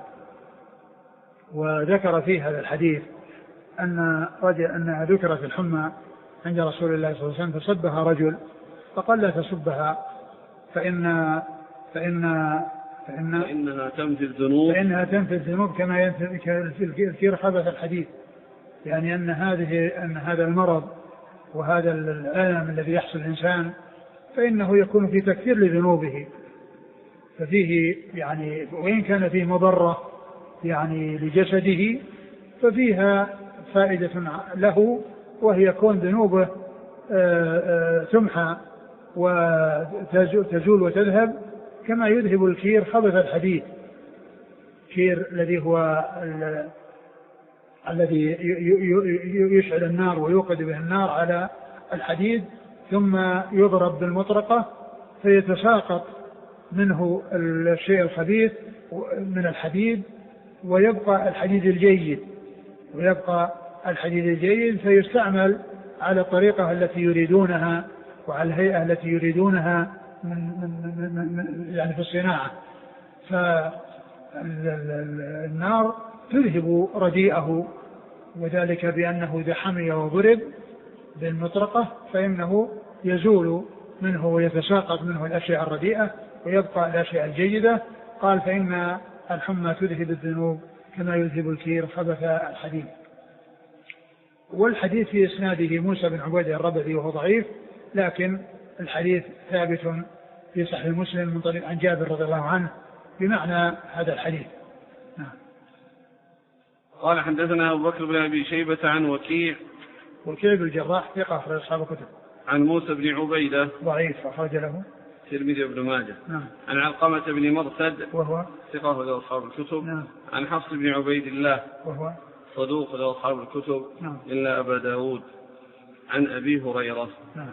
وذكر فيه هذا الحديث أن رجل أن ذكرت الحمى عند رسول الله صلى الله عليه وسلم فسبها رجل، فقال: لا تسبها فإن فإن فإن فإنها تنفي الذنوب فإنها تنفي الذنوب كما ينفي الكير خبث الحديد، يعني أن هذه أن هذا المرض وهذا الألم الذي يحصل الإنسان فإنه يكون في تكثير لذنوبه، ففيه يعني وإن كان فيه مضرة يعني لجسده ففيها فائدة له، وهي كون ذنوبه تمحى وتزول وتذهب كما يذهب الكير خبث الحديد. كير الذي هو الذي يشعل النار ويوقد به النار على الحديد ثم يضرب بالمطرقة فيتساقط منه الشيء الخبيث من الحديد ويبقى الحديد الجيد ويبقى الحديد الجيد فيستعمل على الطريقة التي يريدونها وعلى الهيئة التي يريدونها من من من يعني في الصناعة. فالنار تذهب رديئه، وذلك بأنه إذا حمي وضرب بالمطرقة فإنه يزول منه ويتساقط منه الأشياء الرديئة ويبقى الأشياء الجيدة. قال: فإن الحمى تذهب الذنوب كما يذهب الكير خبث الحديد. والحديث في إسناده موسى بن عبيدة الربعي وهو ضعيف، لكن الحديث ثابت في صحيح مسلم من طريق عن جابر رضي الله عنه بمعنى هذا الحديث. نعم. قال: حدثنا أبو بكر بن أبي شيبة عن وكيع. وكيع بن الجراح ثقة أخرج أصحاب الكتب. عن موسى بن عبيدة ضعيف أخرج له الترمذي وابن ماجه. نعم. عن علقمة بن مرثد وهو ثقة أخرج أصحاب الكتب. نعم. عن حفص بن عبيد الله وهو صدوق أخرج أصحاب الكتب. نعم. إلا أبا داود. عن أبي هريرة. نعم.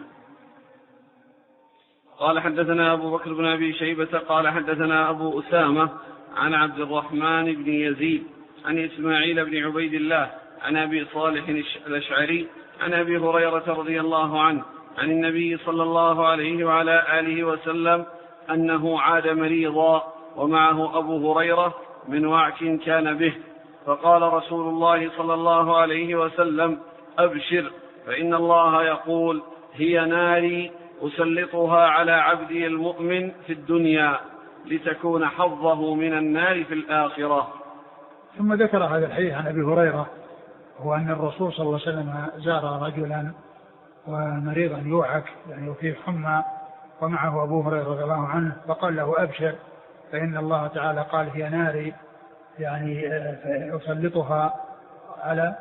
قال: حدثنا أبو بكر بن أبي شيبة قال حدثنا أبو أسامة عن عبد الرحمن بن يزيد عن إسماعيل بن عبيد الله عن أبي صالح الأشعري عن أبي هريرة رضي الله عنه عن النبي صلى الله عليه وعلى آله وسلم أنه عاد مريضا ومعه أبو هريرة من وعك كان به، فقال رسول الله صلى الله عليه وسلم: أبشر، فإن الله يقول: هي ناري أسلطها على عبدي المؤمن في الدنيا لتكون حظه من النار في الآخرة. ثم ذكر هذا الحديث عن أبي هريرة، هو أن الرسول صلى الله عليه وسلم زار رجلا ومريضا يوعك يعني وفيه حمى ومعه أبو هريرة رضي الله عنه، فقال له: أبشر، فإن الله تعالى قال: هي ناري يعني أسلطها على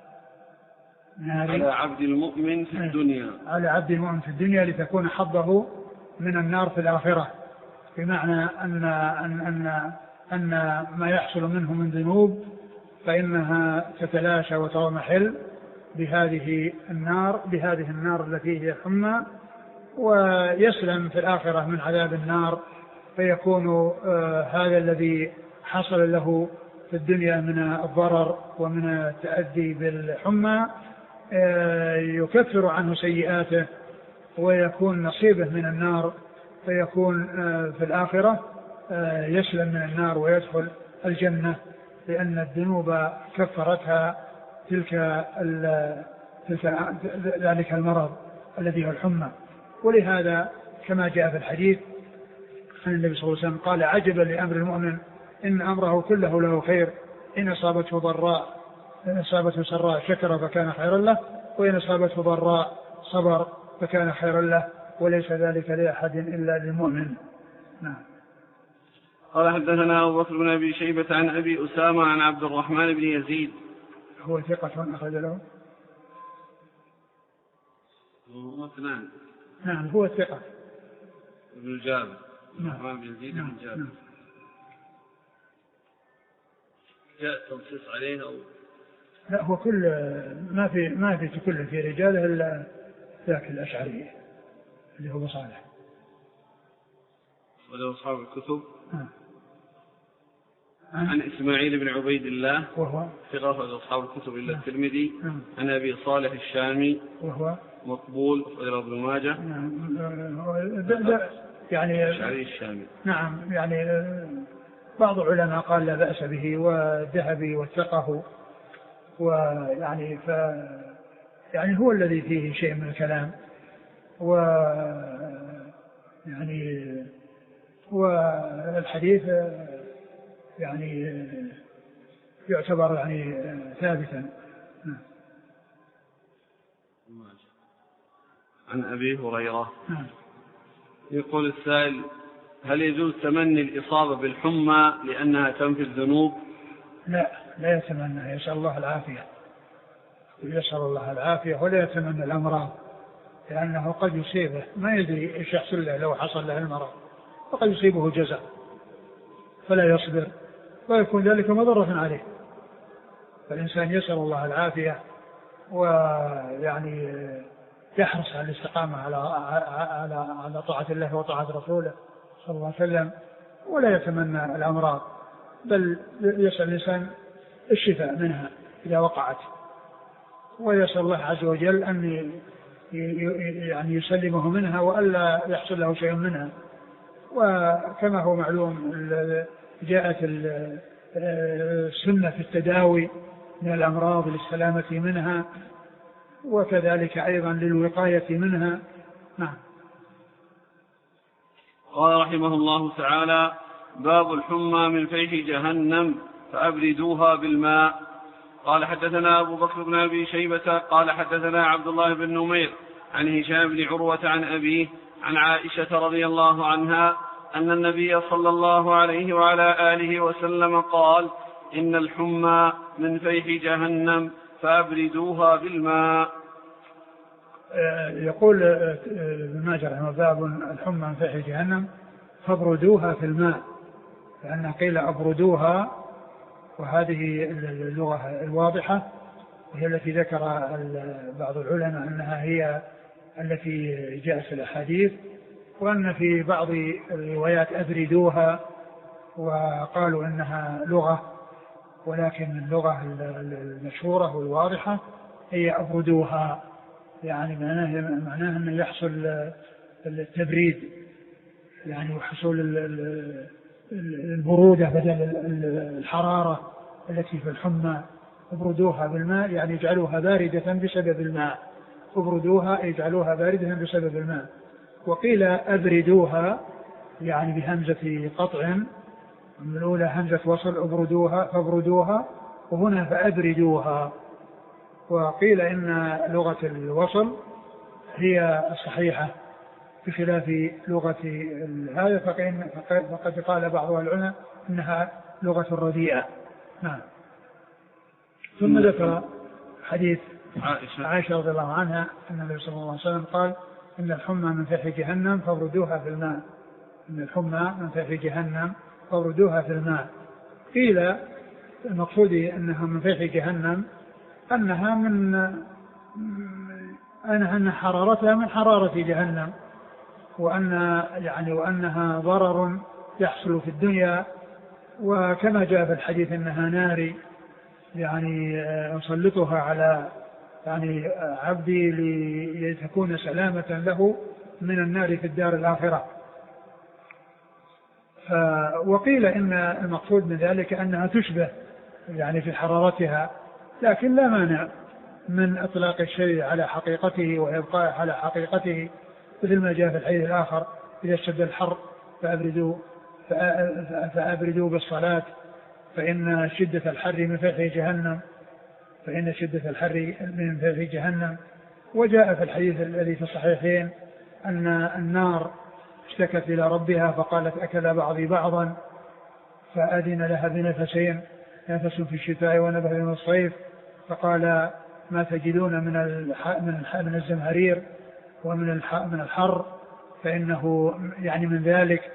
على عبد المؤمن في الدنيا على عبد المؤمن في الدنيا لتكون حظه من النار في الآخرة، بمعنى أن أن أن أن ما يحصل منه من ذنوب فإنها تتلاشى وتضمحل بهذه النار بهذه النار التي هي الحمى، ويسلم في الآخرة من عذاب النار، فيكون آه هذا الذي حصل له في الدنيا من الضرر ومن التأذي بالحمى آه يكفر عنه سيئاته ويكون نصيبه من النار، فيكون آه في الآخرة آه يسلم من النار ويدخل الجنة، لأن الذنوب كفرتها تلك, تلك ذلك المرض الذي هو الحمى. ولهذا كما جاء في الحديث عن النبي صلى الله عليه وسلم قال: عجبا لأمر المؤمن إن أمره كله له خير، إن أصابته ضراء إن أصابته سراء شكر فكان خيرا له، وإن أصابته ضراء صبر فكان خيرا له، وليس ذلك لأحد إلا للمؤمن. نعم. قال حدثنا أبو بكر بن أبي شيبة عن أبي أسامة عن عبد الرحمن بن يزيد. هو ثقة أخرج له. هو اثنان. نعم هو ثقة. ابن جابر. نعم. الرحمن بن يزيد بن جابر. نعم. جاء تنصيص عليه أو لا هو كل ما في ما في كل في رجاله إلا ذاك الأشعري اللي هو صالح. وله أصحاب الكتب. نعم. عن إسماعيل بن عبيد الله وهو ثقة أصحاب الكتب إلا الترمذي. نعم. عن أبي صالح الشامي وهو مقبول أخرجه ابن ماجه. نعم. يعني الشعري الشامي. نعم يعني بعض العلماء قال لا بأس به والذهبي وثقه ويعني ف يعني هو الذي فيه شيء من الكلام و يعني والحديث يعني يعتبر يعني ثابتا. عن أبي هريرة نعم. يقول السائل: هل يجوز تمني الإصابة بالحمى لأنها تنفي الذنوب؟ لا لا يتمنى، يسأل الله العافية ويسأل الله العافية ولا يتمنى الأمراض، لأنه قد يصيبه ما يدري إيش يحصل له لو حصل له المرض، وقد يصيبه جزع فلا يصبر ويكون ذلك مضرة عليه. فالإنسان يسأل الله العافية ويعني يحرص على الاستقامة على على على طاعة الله وطاعة رسوله صلى الله عليه وسلم، ولا يتمنى الأمراض، بل يسأل الإنسان الشفاء منها إذا وقعت، ويسأل الله عز وجل أن يعني يسلمه منها وألا يحصل له شيء منها. وكما هو معلوم جاءت السنة في التداوي من الأمراض للسلامة منها، وكذلك أيضا للوقاية منها. نعم. قال رحمه الله تعالى: باب الحمى من فيح جهنم فأبردوها بالماء. قال حدثنا أبو بكر بن أبي شيبة قال حدثنا عبد الله بن نمير عن هشام بن عروة عن أبيه عن عائشة رضي الله عنها أن النبي صلى الله عليه وعلى آله وسلم قال: إن الحمى من فيح جهنم فأبردوها بالماء. يقول ابن ماجه رحمه الله: باب الحمى من فيح جهنم فابردوها في الماء، لأن قيل أبردوها، وهذه اللغة الواضحة وهي التي ذكر بعض العلماء أنها هي التي جاءت في الأحاديث، وأن في بعض الروايات أبردوها، وقالوا أنها لغة، ولكن اللغة المشهورة والواضحة هي أبردوها، يعني معناه معناه أن يحصل التبريد، يعني وحصول البرودة بدل الحرارة التي في الحمى. ابردوها بالماء يعني اجعلوها باردة بسبب الماء، ابردوها اجعلوها باردة بسبب الماء. وقيل أبردوها يعني بهمزة قطع، من الأولى همزة وصل أبردوها فابردوها، وهنا فأبردوها. وقيل إن لغة الوصل هي الصحيحة بخلاف لغة هذا، فقد قال بعض العلماء إنها لغة الرديئة. نعم. ثم ذكر حديث عائشة, عائشة رضي الله عنها أن النبي صلى الله عليه وسلم قال: إن الحمى من فيح جهنم فابردوها في الماء. إن الحمى من فيح جهنم فابردوها في الماء. قيل المقصود أنها من فيح جهنم أنها من أن حرارتها من حرارة جهنم، وأن يعني وأنها ضرر يحصل في الدنيا، وكما جاء في الحديث أنها ناري، يعني أسلطها على يعني عبدي لتكون سلامة له من النار في الدار الآخرة. وقيل إن المقصود من ذلك أنها تشبه يعني في حرارتها، لكن لا مانع من إطلاق الشيء على حقيقته وإبقاء على حقيقته، مثل ما جاء في الحديث الآخر: إذا اشتد الحر فأبردوا فأبردوا بالصلاة فإن شدة الحر من فيح جهنم فإن شدة الحر من فيح جهنم. وجاء في الحديث الذي في الصحيحين أن النار اشتكت إلى ربها فقالت: أكل بعضي بعضا، فأذن لها بنفسين، نفس في الشتاء ونفس في الصيف، فقال ما تجدون من من من الزمهرير ومن من الحر فإنه يعني من ذلك.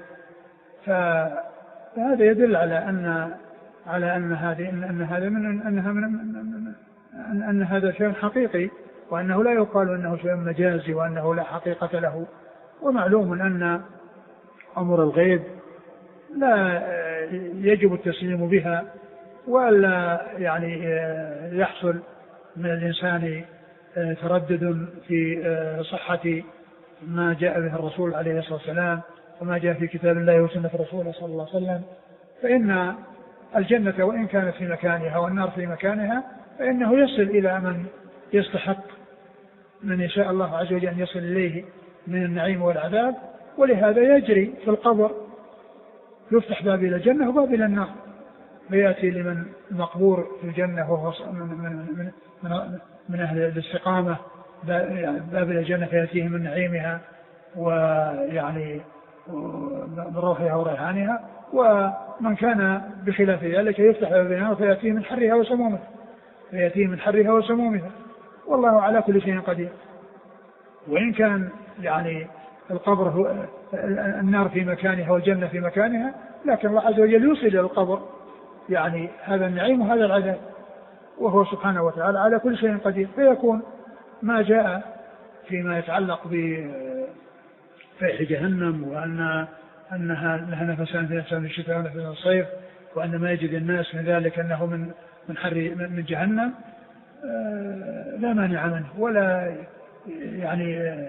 فهذا يدل على أن على أن هذه أن هذا من أنها من أن, أن هذا شيء حقيقي، وأنه لا يقال أنه شيء مجازي وأنه لا حقيقة له. ومعلوم أن أمر الغيب لا يجب التسليم بها، ولا يعني يحصل من الإنسان تردد في صحة ما جاء به الرسول عليه الصلاة والسلام وما جاء في كتاب الله وسنة رسوله صلى الله عليه وسلم. فإن الجنة وإن كانت في مكانها والنار في مكانها فإنه يصل إلى من يستحق، من يشاء الله عز وجل أن يصل إليه من النعيم والعذاب. ولهذا يجري في القبر، يفتح باب إلى الجنة وباب إلى النار، فيأتي لمن مقبور في الجنة وهو من, من, من, من أهل الاستقامة باب إلى الجنة فيأتيه من نعيمها ويعني من روحها وريحانها، ومن كان بخلاف ذلك يفتح باب النار فيأتيه من حرها وسمومها فيأتيه من حرها وسمومها. والله على كل شيء قدير. وإن كان يعني القبر هو النار في مكانها والجنة في مكانها، لكن الله عز وجل يوصل إلى القبر يعني هذا النعيم وهذا العذاب، وهو سبحانه وتعالى على كل شيء قدير. فيكون ما جاء فيما يتعلق بفيح جهنم وأن أنها لها نفسان في نفسان الشتاء ونفسان الصيف، وأن ما يجد الناس من ذلك أنه من من حر من جهنم لا مانع منه، ولا يعني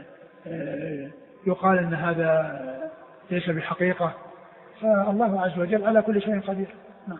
يقال أن هذا ليس بحقيقة. فالله عز وجل على كل شيء قدير. نعم.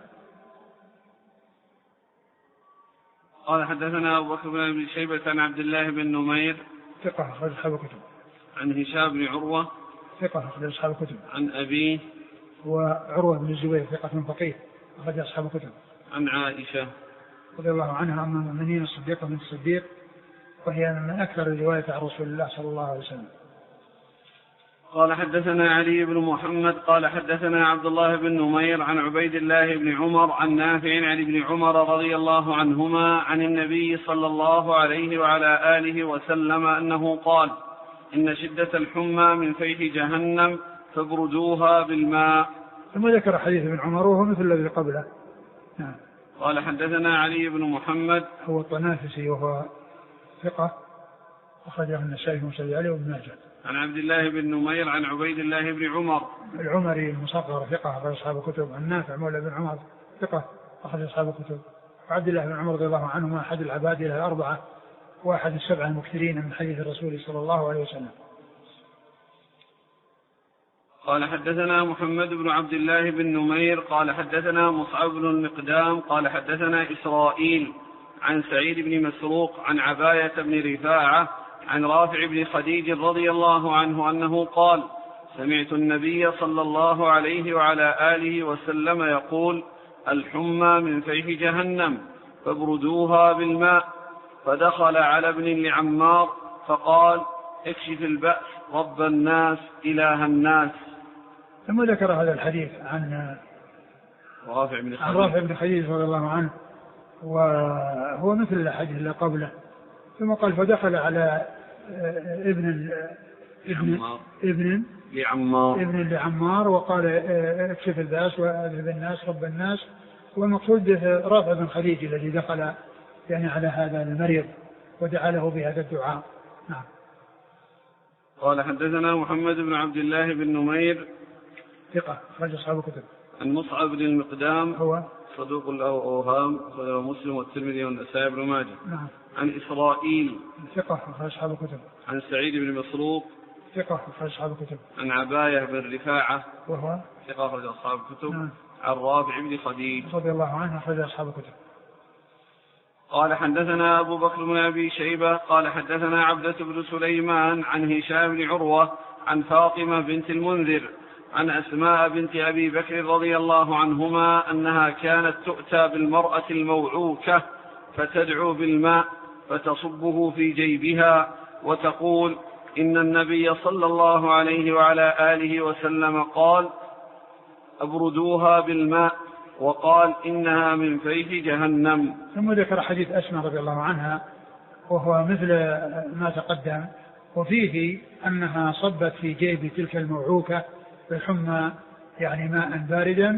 قال حدثنا أبو بكر بن أبي شيبة عن عبد الله بن نمير ثقة أخرج أصحاب الكتب. عن هشام بن عروة ثقة أخرج أصحاب الكتب. عن أبيه وعروة بن الزبير ثقة فقيه أخرج أصحاب الكتب. عن عائشة رضي الله عنها أم المؤمنين الصديقة بنت الصديق، وهي من أكثر الرواية عن رسول الله صلى الله عليه وسلم. قال حدثنا علي بن محمد قال حدثنا عبد الله بن نمير عن عبيد الله بن عمر عن نافع عن ابن عمر رضي الله عنهما عن النبي صلى الله عليه وعلى آله وسلم أنه قال: إن شدة الحمى من فيح جهنم فابردوها بالماء. ثم ذكر حديث ابن عمر وهو مثل الذي قبله. نعم. قال حدثنا علي بن محمد هو الطنافسي وهو ثقة أخرجه النسائي في مسند علي وابن ماجه. عن عبد الله بن نمير عن عبيد الله بن عمر العمري المصغر ثقة أخرج أصحاب الكتب. عن نافع مولى بن عمر ثقة أخرج أصحاب الكتب. وعبد الله بن عمر رضي الله عنهما أحد العبادلة الأربعة واحد السبعة المكثرين من حديث الرسول صلى الله عليه وسلم. قال حدثنا محمد بن عبد الله بن نمير قال حدثنا مصعب بن المقدام قال حدثنا إسرائيل عن سعيد بن مسروق عن عباية بن رفاعة عن رافع بن خديج رضي الله عنه أنه قال: سمعت النبي صلى الله عليه وعلى آله وسلم يقول: الحمى من فيح جهنم فابردوها بالماء. فدخل على ابن لعمار فقال: اكشف البأس رب الناس إله الناس. ثم ذكر هذا الحديث عن رافع بن خديج, رافع بن خديج رضي الله عنه، وهو مثل الحديث اللي قبله. ثم قال: فدخل على ابن ابن ابن لعمار ابن لعمار وقال: اكشف البأس وأذهب الناس رب الناس. والمقصود رافع بن خديج الذي دخل يعني على هذا المريض ودعا له بهذا الدعاء. نعم. قال حدثنا محمد بن عبد الله بن نمير ثقة أخرج أصحاب الكتب. عن مصعب بن المقدام هو صدوق له أوهام أخرجه مسلم والترمذي والنسائي بن ماجه. نعم. عن إسرائيل ثقة أخرج أصحاب الكتب. عن سعيد بن مسروق ثقة أخرج أصحاب الكتب. عن عباية بن رفاعة وهو ثقة أخرج أصحاب الكتب. نعم. عن رافع بن خديج رضي الله عنه أخرج أصحاب الكتب. قال حدثنا أبو بكر بن أبي شيبة قال حدثنا عبدة بن سليمان عن هشام بن عروة عن فاطمة بنت المنذر عن أسماء بنت أبي بكر رضي الله عنهما أنها كانت تؤتى بالمرأة الموعوكة فتدعو بالماء فتصبه في جيبها وتقول: إن النبي صلى الله عليه وعلى آله وسلم قال: أبردوها بالماء، وقال إنها من فيح جهنم. ثم ذكر حديث أسماء رضي الله عنها وهو مثل ما تقدم، وفيه أنها صبت في جيب تلك الموعوكة بالحمى يعني ماء باردا،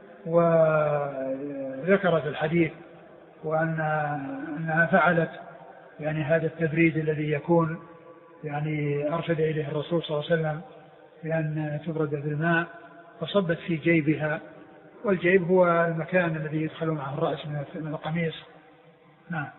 وذكرت الحديث وأن أنها فعلت يعني هذا التبريد الذي يكون يعني أرشد إليه الرسول صلى الله عليه وسلم بأن تبرد بالماء، فصبت في جيبها، والجيب هو المكان الذي يدخل معه الرأس من القميص. نعم.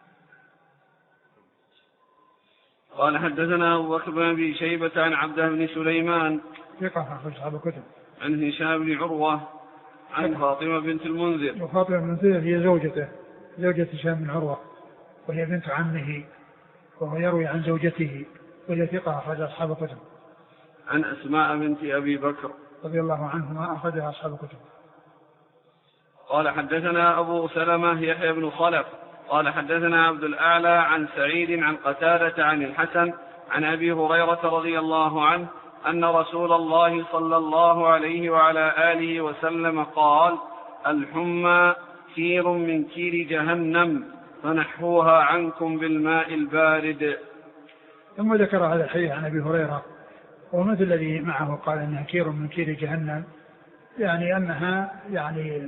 قال حدثنا أبو بكر بن أبي شيبة عن عبده بن سليمان ثقة في أصحاب الكتب، عن هشام بن عروة عن فاطمة بنت المنذر. وفاطمة بنت المنذر هي زوجته، زوجة هشام بن عروة، وهي بنت عمه، وهو يروي عن زوجته، وهي ثقة أخرج أصحاب الكتب. عن أسماء بنت أبي بكر رضي الله عنهما أخرجها أصحاب الكتب. قال حدثنا أبو سلمة يحيى بن خلف قال حدثنا عبد الأعلى عن سعيد عن قتادة عن الحسن عن أبي هريرة رضي الله عنه أن رسول الله صلى الله عليه وعلى آله وسلم قال: الحمى كير من كير جهنم فنحوها عنكم بالماء البارد. ثم ذكر هذا الحديث عن أبي هريرة ومثل الذي معه، قال أنها كير من كير جهنم، يعني أنها يعني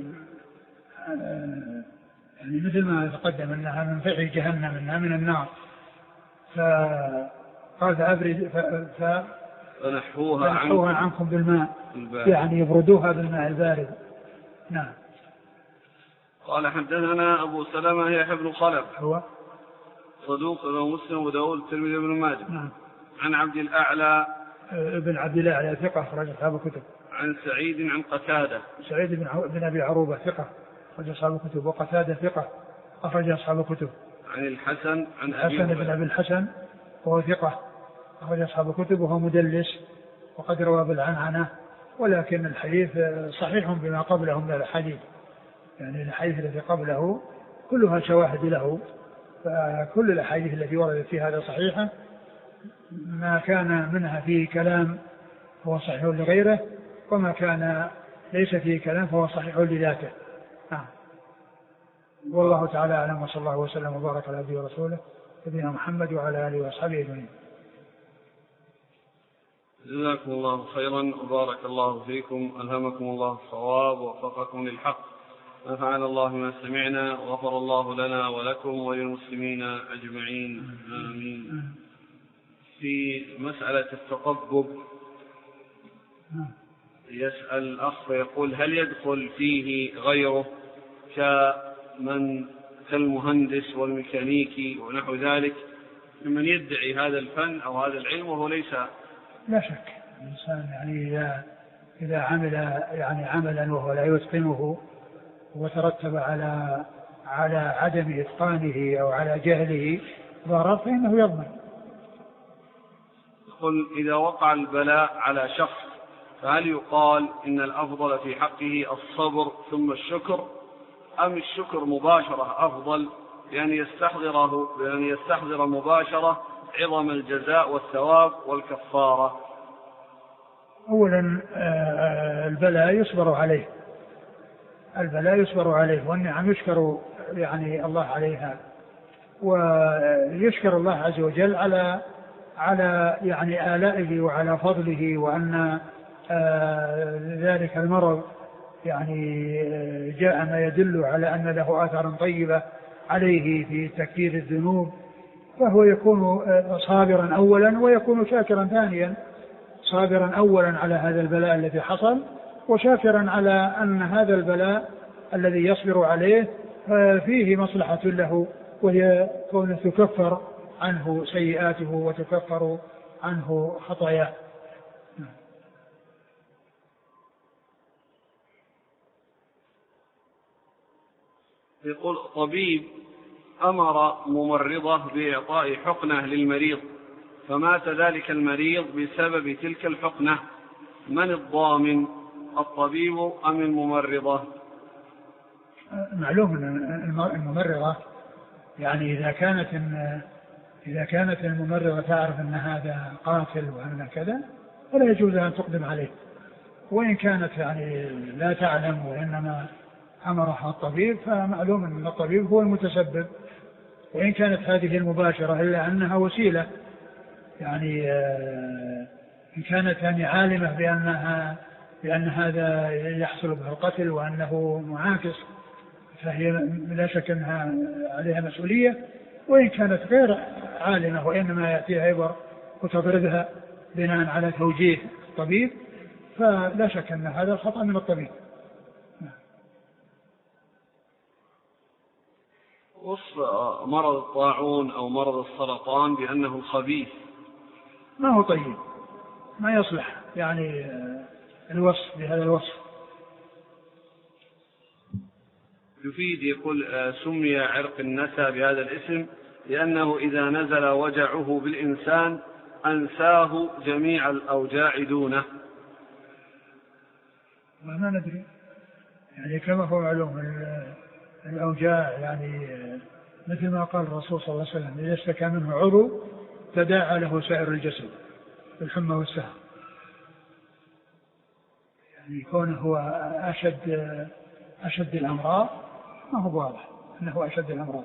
يعني مثل ما تقدم أنها من فعل جهنم، أنها من النار. فقال فأبرد ف... ف... فنحوها, فنحوها عنكم, عنكم بالماء البارد. يعني يبردوها بالماء البارد. نعم. قال حدثنا أبو سلمة يحيى بن خلف هو صدوق له مسلم وداود الترمذي بن ماجه. نعم. عن عبد الأعلى ابن عبد الأعلى ثقة أخرج أصحاب الكتب. عن سعيد عن قتادة سعيد بن, بن أبي عروبة ثقة أخرج أصحاب الكتب، وقتادة ثقة أخرج أصحاب الكتب. عن الحسن عن أبي الحسن بن أبي الحسن وهو ثقة أخرج أصحاب الكتب، وهو مدلس وقد روى بالعنعنة، ولكن الحديث صحيح بما قبله من الحديث، يعني الحديث الذي قبله كلها شواهد له، فكل الأحاديث التي وردت في هذا صحيحة، ما كان منها فيه كلام فهو صحيح لغيره، وما كان ليس فيه كلام فهو صحيح لذاته. آه. والله تعالى أعلم، وصلى الله وسلم وبارك على عبده ورسوله نبينا محمد وعلى آله وأصحابه أجمعين. جزاكم الله خيرا وبارك الله فيكم، ألهمكم الله الصواب ووفقكم للحق، نفعنا الله ما سمعنا وغفر الله لنا ولكم وللمسلمين أجمعين، آمين. في مسألة التطبب يسأل الأخ يقول: هل يدخل فيه غيره كمن كالمهندس والميكانيكي ونحو ذلك ممن يدعي هذا الفن أو هذا العلم وهو ليس؟ لا شك الإنسان يعني إذا إذا عمل يعني عملا وهو لا يتقنه وترتب على على عدم إتقانه أو على جهله ضرر فإنه يضمن. قل: إذا وقع البلاء على شخص فهل يقال إن الأفضل في حقه الصبر ثم الشكر، أم الشكر مباشرة أفضل لأن يستحضره لأن يستحضر مباشرة عظم الجزاء والثواب والكفارة؟ أولا البلاء يصبر عليه، البلاء يصبر عليه، والنعم يشكر يعني الله عليها، ويشكر الله عز وجل على على يعني آلائه وعلى فضله، وأن ذلك المرض يعني جاء ما يدل على أن له آثار طيبة عليه في تكفير الذنوب، فهو يكون صابرا أولا ويكون شاكرا ثانيا، صابرا أولا على هذا البلاء الذي حصل، وشاكرا على أن هذا البلاء الذي يصبر عليه فيه مصلحة له، وهي كون تكفر عنه سيئاته وتكفر عنه خطاياه. يقول: طبيب أمر ممرضة بإعطاء حقنة للمريض فمات ذلك المريض بسبب تلك الحقنة، من الضامن، الطبيب أم الممرضة؟ معلوم أن الممرضة يعني إذا كانت إذا كانت الممرضة تعرف أن هذا قاتل وأن كذا فلا يجوز أن تقدم عليه، وإن كانت يعني لا تعلم وإنما أمرها الطبيب فمعلوم أن الطبيب هو المتسبب. وإن كانت هذه المباشرة إلا أنها وسيلة، يعني إن كانت يعني عالمة بأنها بأن هذا يحصل به القتل وأنه معاكس فهي لا شك أنها عليها مسؤولية. وإن كانت غير عالمة وإنما يأتيها عبر وتضربها بناء على توجيه الطبيب فلا شك أن هذا خطأ من الطبيب. وصف مرض الطاعون أو مرض السرطان بأنه خبيث ما هو طيب، ما يصلح يعني الوصف بهذا الوصف. يفيد يقول سمي عرق النسا بهذا الاسم لأنه إذا نزل وجعه بالإنسان أنساه جميع الأوجاع دونه. ما ندري يعني كما هو معلوم الأوجاع يعني مثل ما قال الرسول صلى الله عليه وسلم إذا اشتكى منه عضو تداعى له سائر الجسد بالحمى والسهر. يعني كونه هو أشد أشد الأمراض ما هو واضح أنه أشد الأمراض.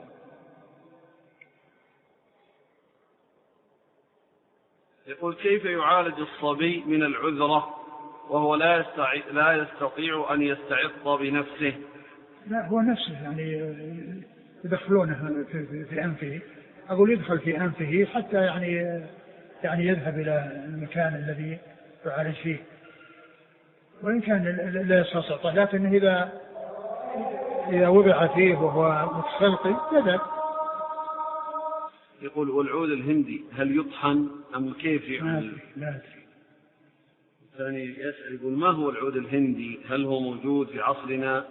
يقول كيف يعالج الصبي من العذرة وهو لا يستطيع, لا يستطيع أن يستعط بنفسه؟ لا هو نفسه يعني يدخلونه في, في, في أنفه، أقول يدخل في أنفه حتى يعني يعني يذهب إلى المكان الذي يعالج فيه. وإن كان لا يستطيع لكن إذا إذا وضع فيه وهو متسلقي يذهب. يقول والعود الهندي هل يطحن أم كيف يعمل؟ لا أدري. الثاني يسأل يقول ما هو العود الهندي؟ هل هو موجود في عصرنا؟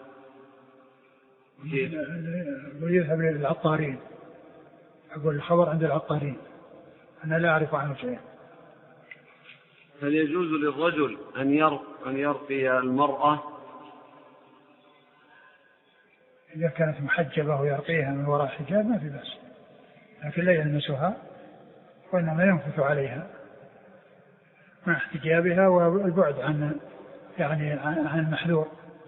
ويذهب للعطارين، أقول الخبر عند العطارين أنا لا أعرف عنه شيء. هل يجوز للرجل أن يرق أن يرقي المرأة إذا كانت محجبة ويرقيها من وراء حجاب ما في بأس، لكن لا يلمسها وإنما ينفث عليها مع احتجابها والبعد عن يعني عن المحذور،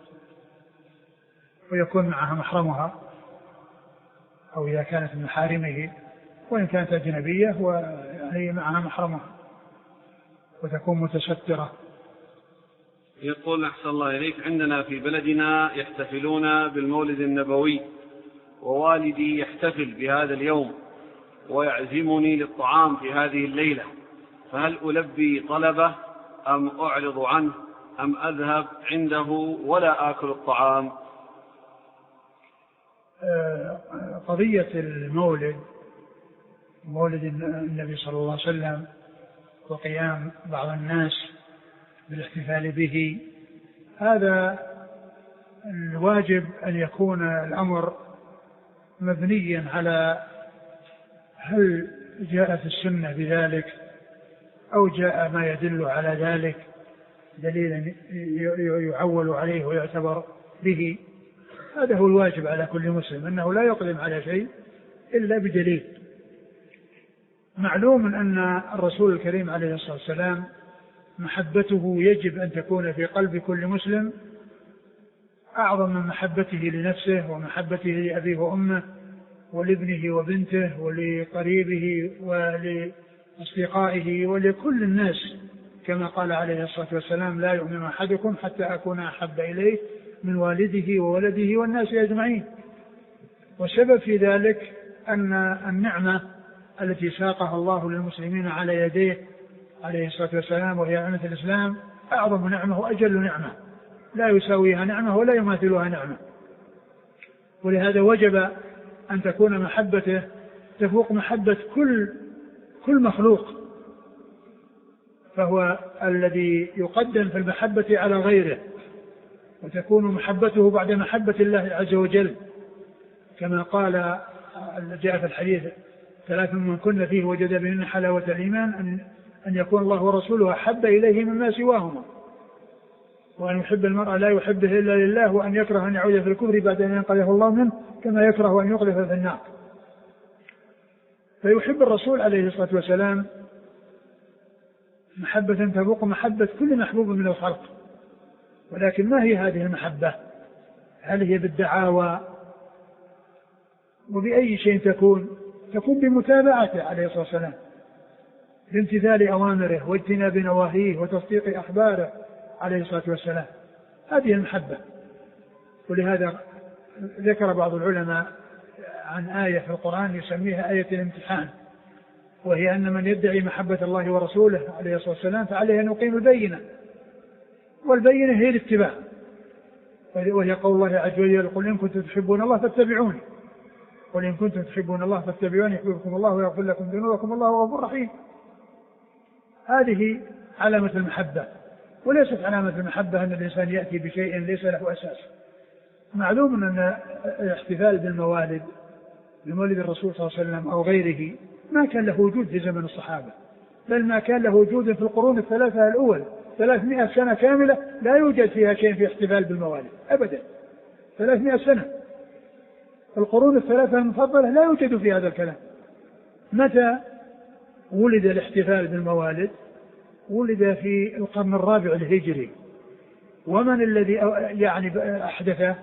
ويكون معها محرمها أو إذا كانت من محارمه، وإن كانت أجنبية وهي معها محرمها وتكون متسترة. يقول أحسن الله إليك عندنا في بلدنا يحتفلون بالمولد النبوي ووالدي يحتفل بهذا اليوم ويعزمني للطعام في هذه الليلة، فهل ألبي طلبه أم أعرض عنه أم أذهب عنده ولا آكل الطعام؟ قضية المولد مولد النبي صلى الله عليه وسلم وقيام بعض الناس بالاحتفال به هذا الواجب أن يكون الأمر مبنيا على هل جاءت السنة بذلك أو جاء ما يدل على ذلك دليلا يعول عليه ويعتبر به. هذا هو الواجب على كل مسلم أنه لا يقدم على شيء إلا بدليل. معلوم أن الرسول الكريم عليه الصلاة والسلام محبته يجب أن تكون في قلب كل مسلم أعظم من محبته لنفسه ومحبته لأبيه وأمه ولابنه وبنته ولقريبه ولأصدقائه ولكل الناس، كما قال عليه الصلاة والسلام لا يؤمن أحدكم حتى أكون أحب إليه من والده وولده والناس أجمعين. والسبب في ذلك أن النعمة التي ساقها الله للمسلمين على يديه عليه الصلاة والسلام وهي نعمة الإسلام أعظم نعمة وأجل نعمة لا يساويها نعمة ولا يماثلها نعمة. ولهذا وجب أن تكون محبته تفوق محبة كل كل مخلوق، فهو الذي يقدم في المحبة على غيره، وتكون محبته بعد محبة الله عز وجل، كما قال جاء في الحديث ثلاث من كن فيه وجد بهن حلاوة الإيمان أن أن يكون الله ورسوله أحب إليه مما سواهما، وأن يحب المرء لا يحبه إلا لله، وأن يكره أن يعود في الكفر بعد أن ينقذه الله منه كما يكره أن يقذف في النار. فيحب الرسول عليه الصلاة والسلام محبة تفوق محبة كل محبوب من الخلق، ولكن ما هي هذه المحبة؟ هل هي بالدعاوى؟ وبأي شيء تكون؟ تكون بمتابعته عليه الصلاة والسلام، بامتثال أوامره واجتناب نواهيه وتصديق أخباره عليه الصلاة والسلام. هذه المحبة. ولهذا ذكر بعض العلماء عن آية في القرآن يسميها آية الامتحان، وهي أن من يدعي محبة الله ورسوله عليه الصلاة والسلام فعليه أن يقيم البينة، والبينة هي الاتباع، وهي قول الله عز وجل: قل إن كنتم تحبون الله فاتبعوني، قل إن كنتم تحبون الله فاتبعوني يحببكم الله ويغفر لكم ذنوبكم والله غفور رحيم. هذه علامة المحبة، وليست علامة المحبة أن الإنسان يأتي بشيء ليس له أساس. معلوم أن الاحتفال بالموالد بمولد الرسول صلى الله عليه وسلم أو غيره ما كان له وجود في زمن الصحابة، بل ما كان له وجود في القرون الثلاثة الأول. ثلاثمائة سنة كاملة لا يوجد فيها شيء في احتفال بالموالد أبدا. ثلاثمائة سنة القرون الثلاثة المفضلة لا يوجد في هذا الكلام. متى ولد الاحتفال بالموالد؟ ولد في القرن الرابع الهجري. ومن الذي يعني أحدثه؟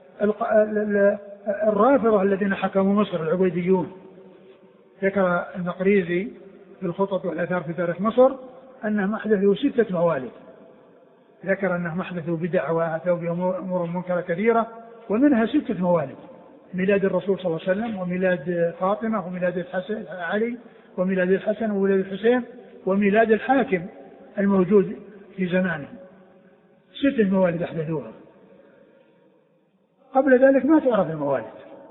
الرافضة الذين حكموا مصر، العبيديون. ذكر المقريزي في الخطط والآثار في تاريخ مصر أنهم أحدثوا ستة موالد. ذكر أنهم أحدثوا بدع وأتوا بأمور منكرة كثيرة، ومنها ستة موالد: ميلاد الرسول صلى الله عليه وسلم، وميلاد فاطمة، وميلاد الحسن علي، وميلاد الحسن، وميلاد الحسين، وميلاد الحاكم الموجود في زمانه. ستة موالد أحدثوها. قبل ذلك ما تعرف الموالد.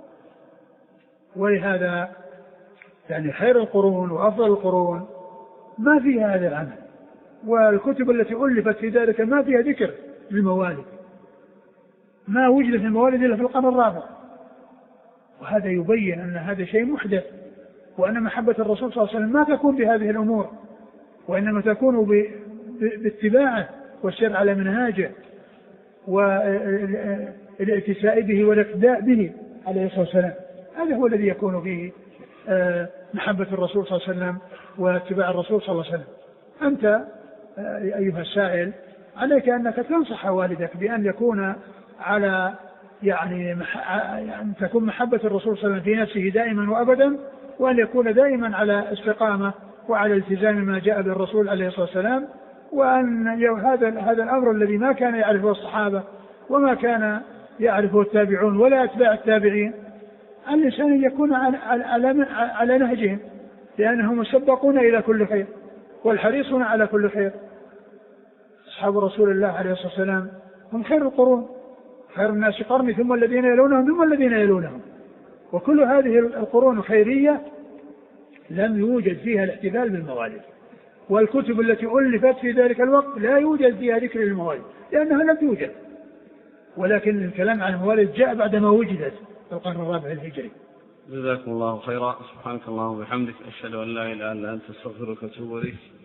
ولهذا يعني خير القرون وأفضل القرون ما فيها هذا العمل، والكتب التي ألفت في ذلك ما فيها ذكر للموالد. ما وجد في الموالد إلا في القرن الرابع. وهذا يبين أن هذا شيء محدث، وأن محبة الرسول صلى الله عليه وسلم ما تكون بهذه الأمور، وإنما تكون باتباعه والسير على منهاجه والاتساء به والاقتداء به عليه الصلاة والسلام. هذا هو الذي يكون فيه محبة الرسول صلى الله عليه وسلم واتباع الرسول صلى الله عليه وسلم. أنت أيها السائل عليك أنك تنصح والدك بأن يكون على يعني أن تكون محبة الرسول صلى الله عليه وسلم في نفسه دائما وأبدا، وأن يكون دائما على استقامة وعلى التزام ما جاء بالرسول عليه الصلاة والسلام. وأن هذا هذا الأمر الذي ما كان يعرفه الصحابة وما كان يعرفه التابعون ولا أتباع التابعين، الإنسان يكون على, على, على نهجهم، لأنهم مسبقون إلى كل خير والحريصون على كل خير. أصحاب رسول الله عليه الصلاة والسلام هم خير القرون، خير الناس قرني ثم الذين يلونهم ثم الذين يلونهم. وكل هذه القرون الخيرية لم يوجد فيها الاحتفال بالموالد، والكتب التي ألفت في ذلك الوقت لا يوجد فيها ذكر الموالد لأنها لم توجد. ولكن الكلام عن الموالد جاء بعدما وجدت في القرن الرابع الهجري. جزاكم الله خيرا. سبحانك اللهم وبحمدك، أشهد أن لا إله إلا أنت، أستغفرك وأتوب إليك.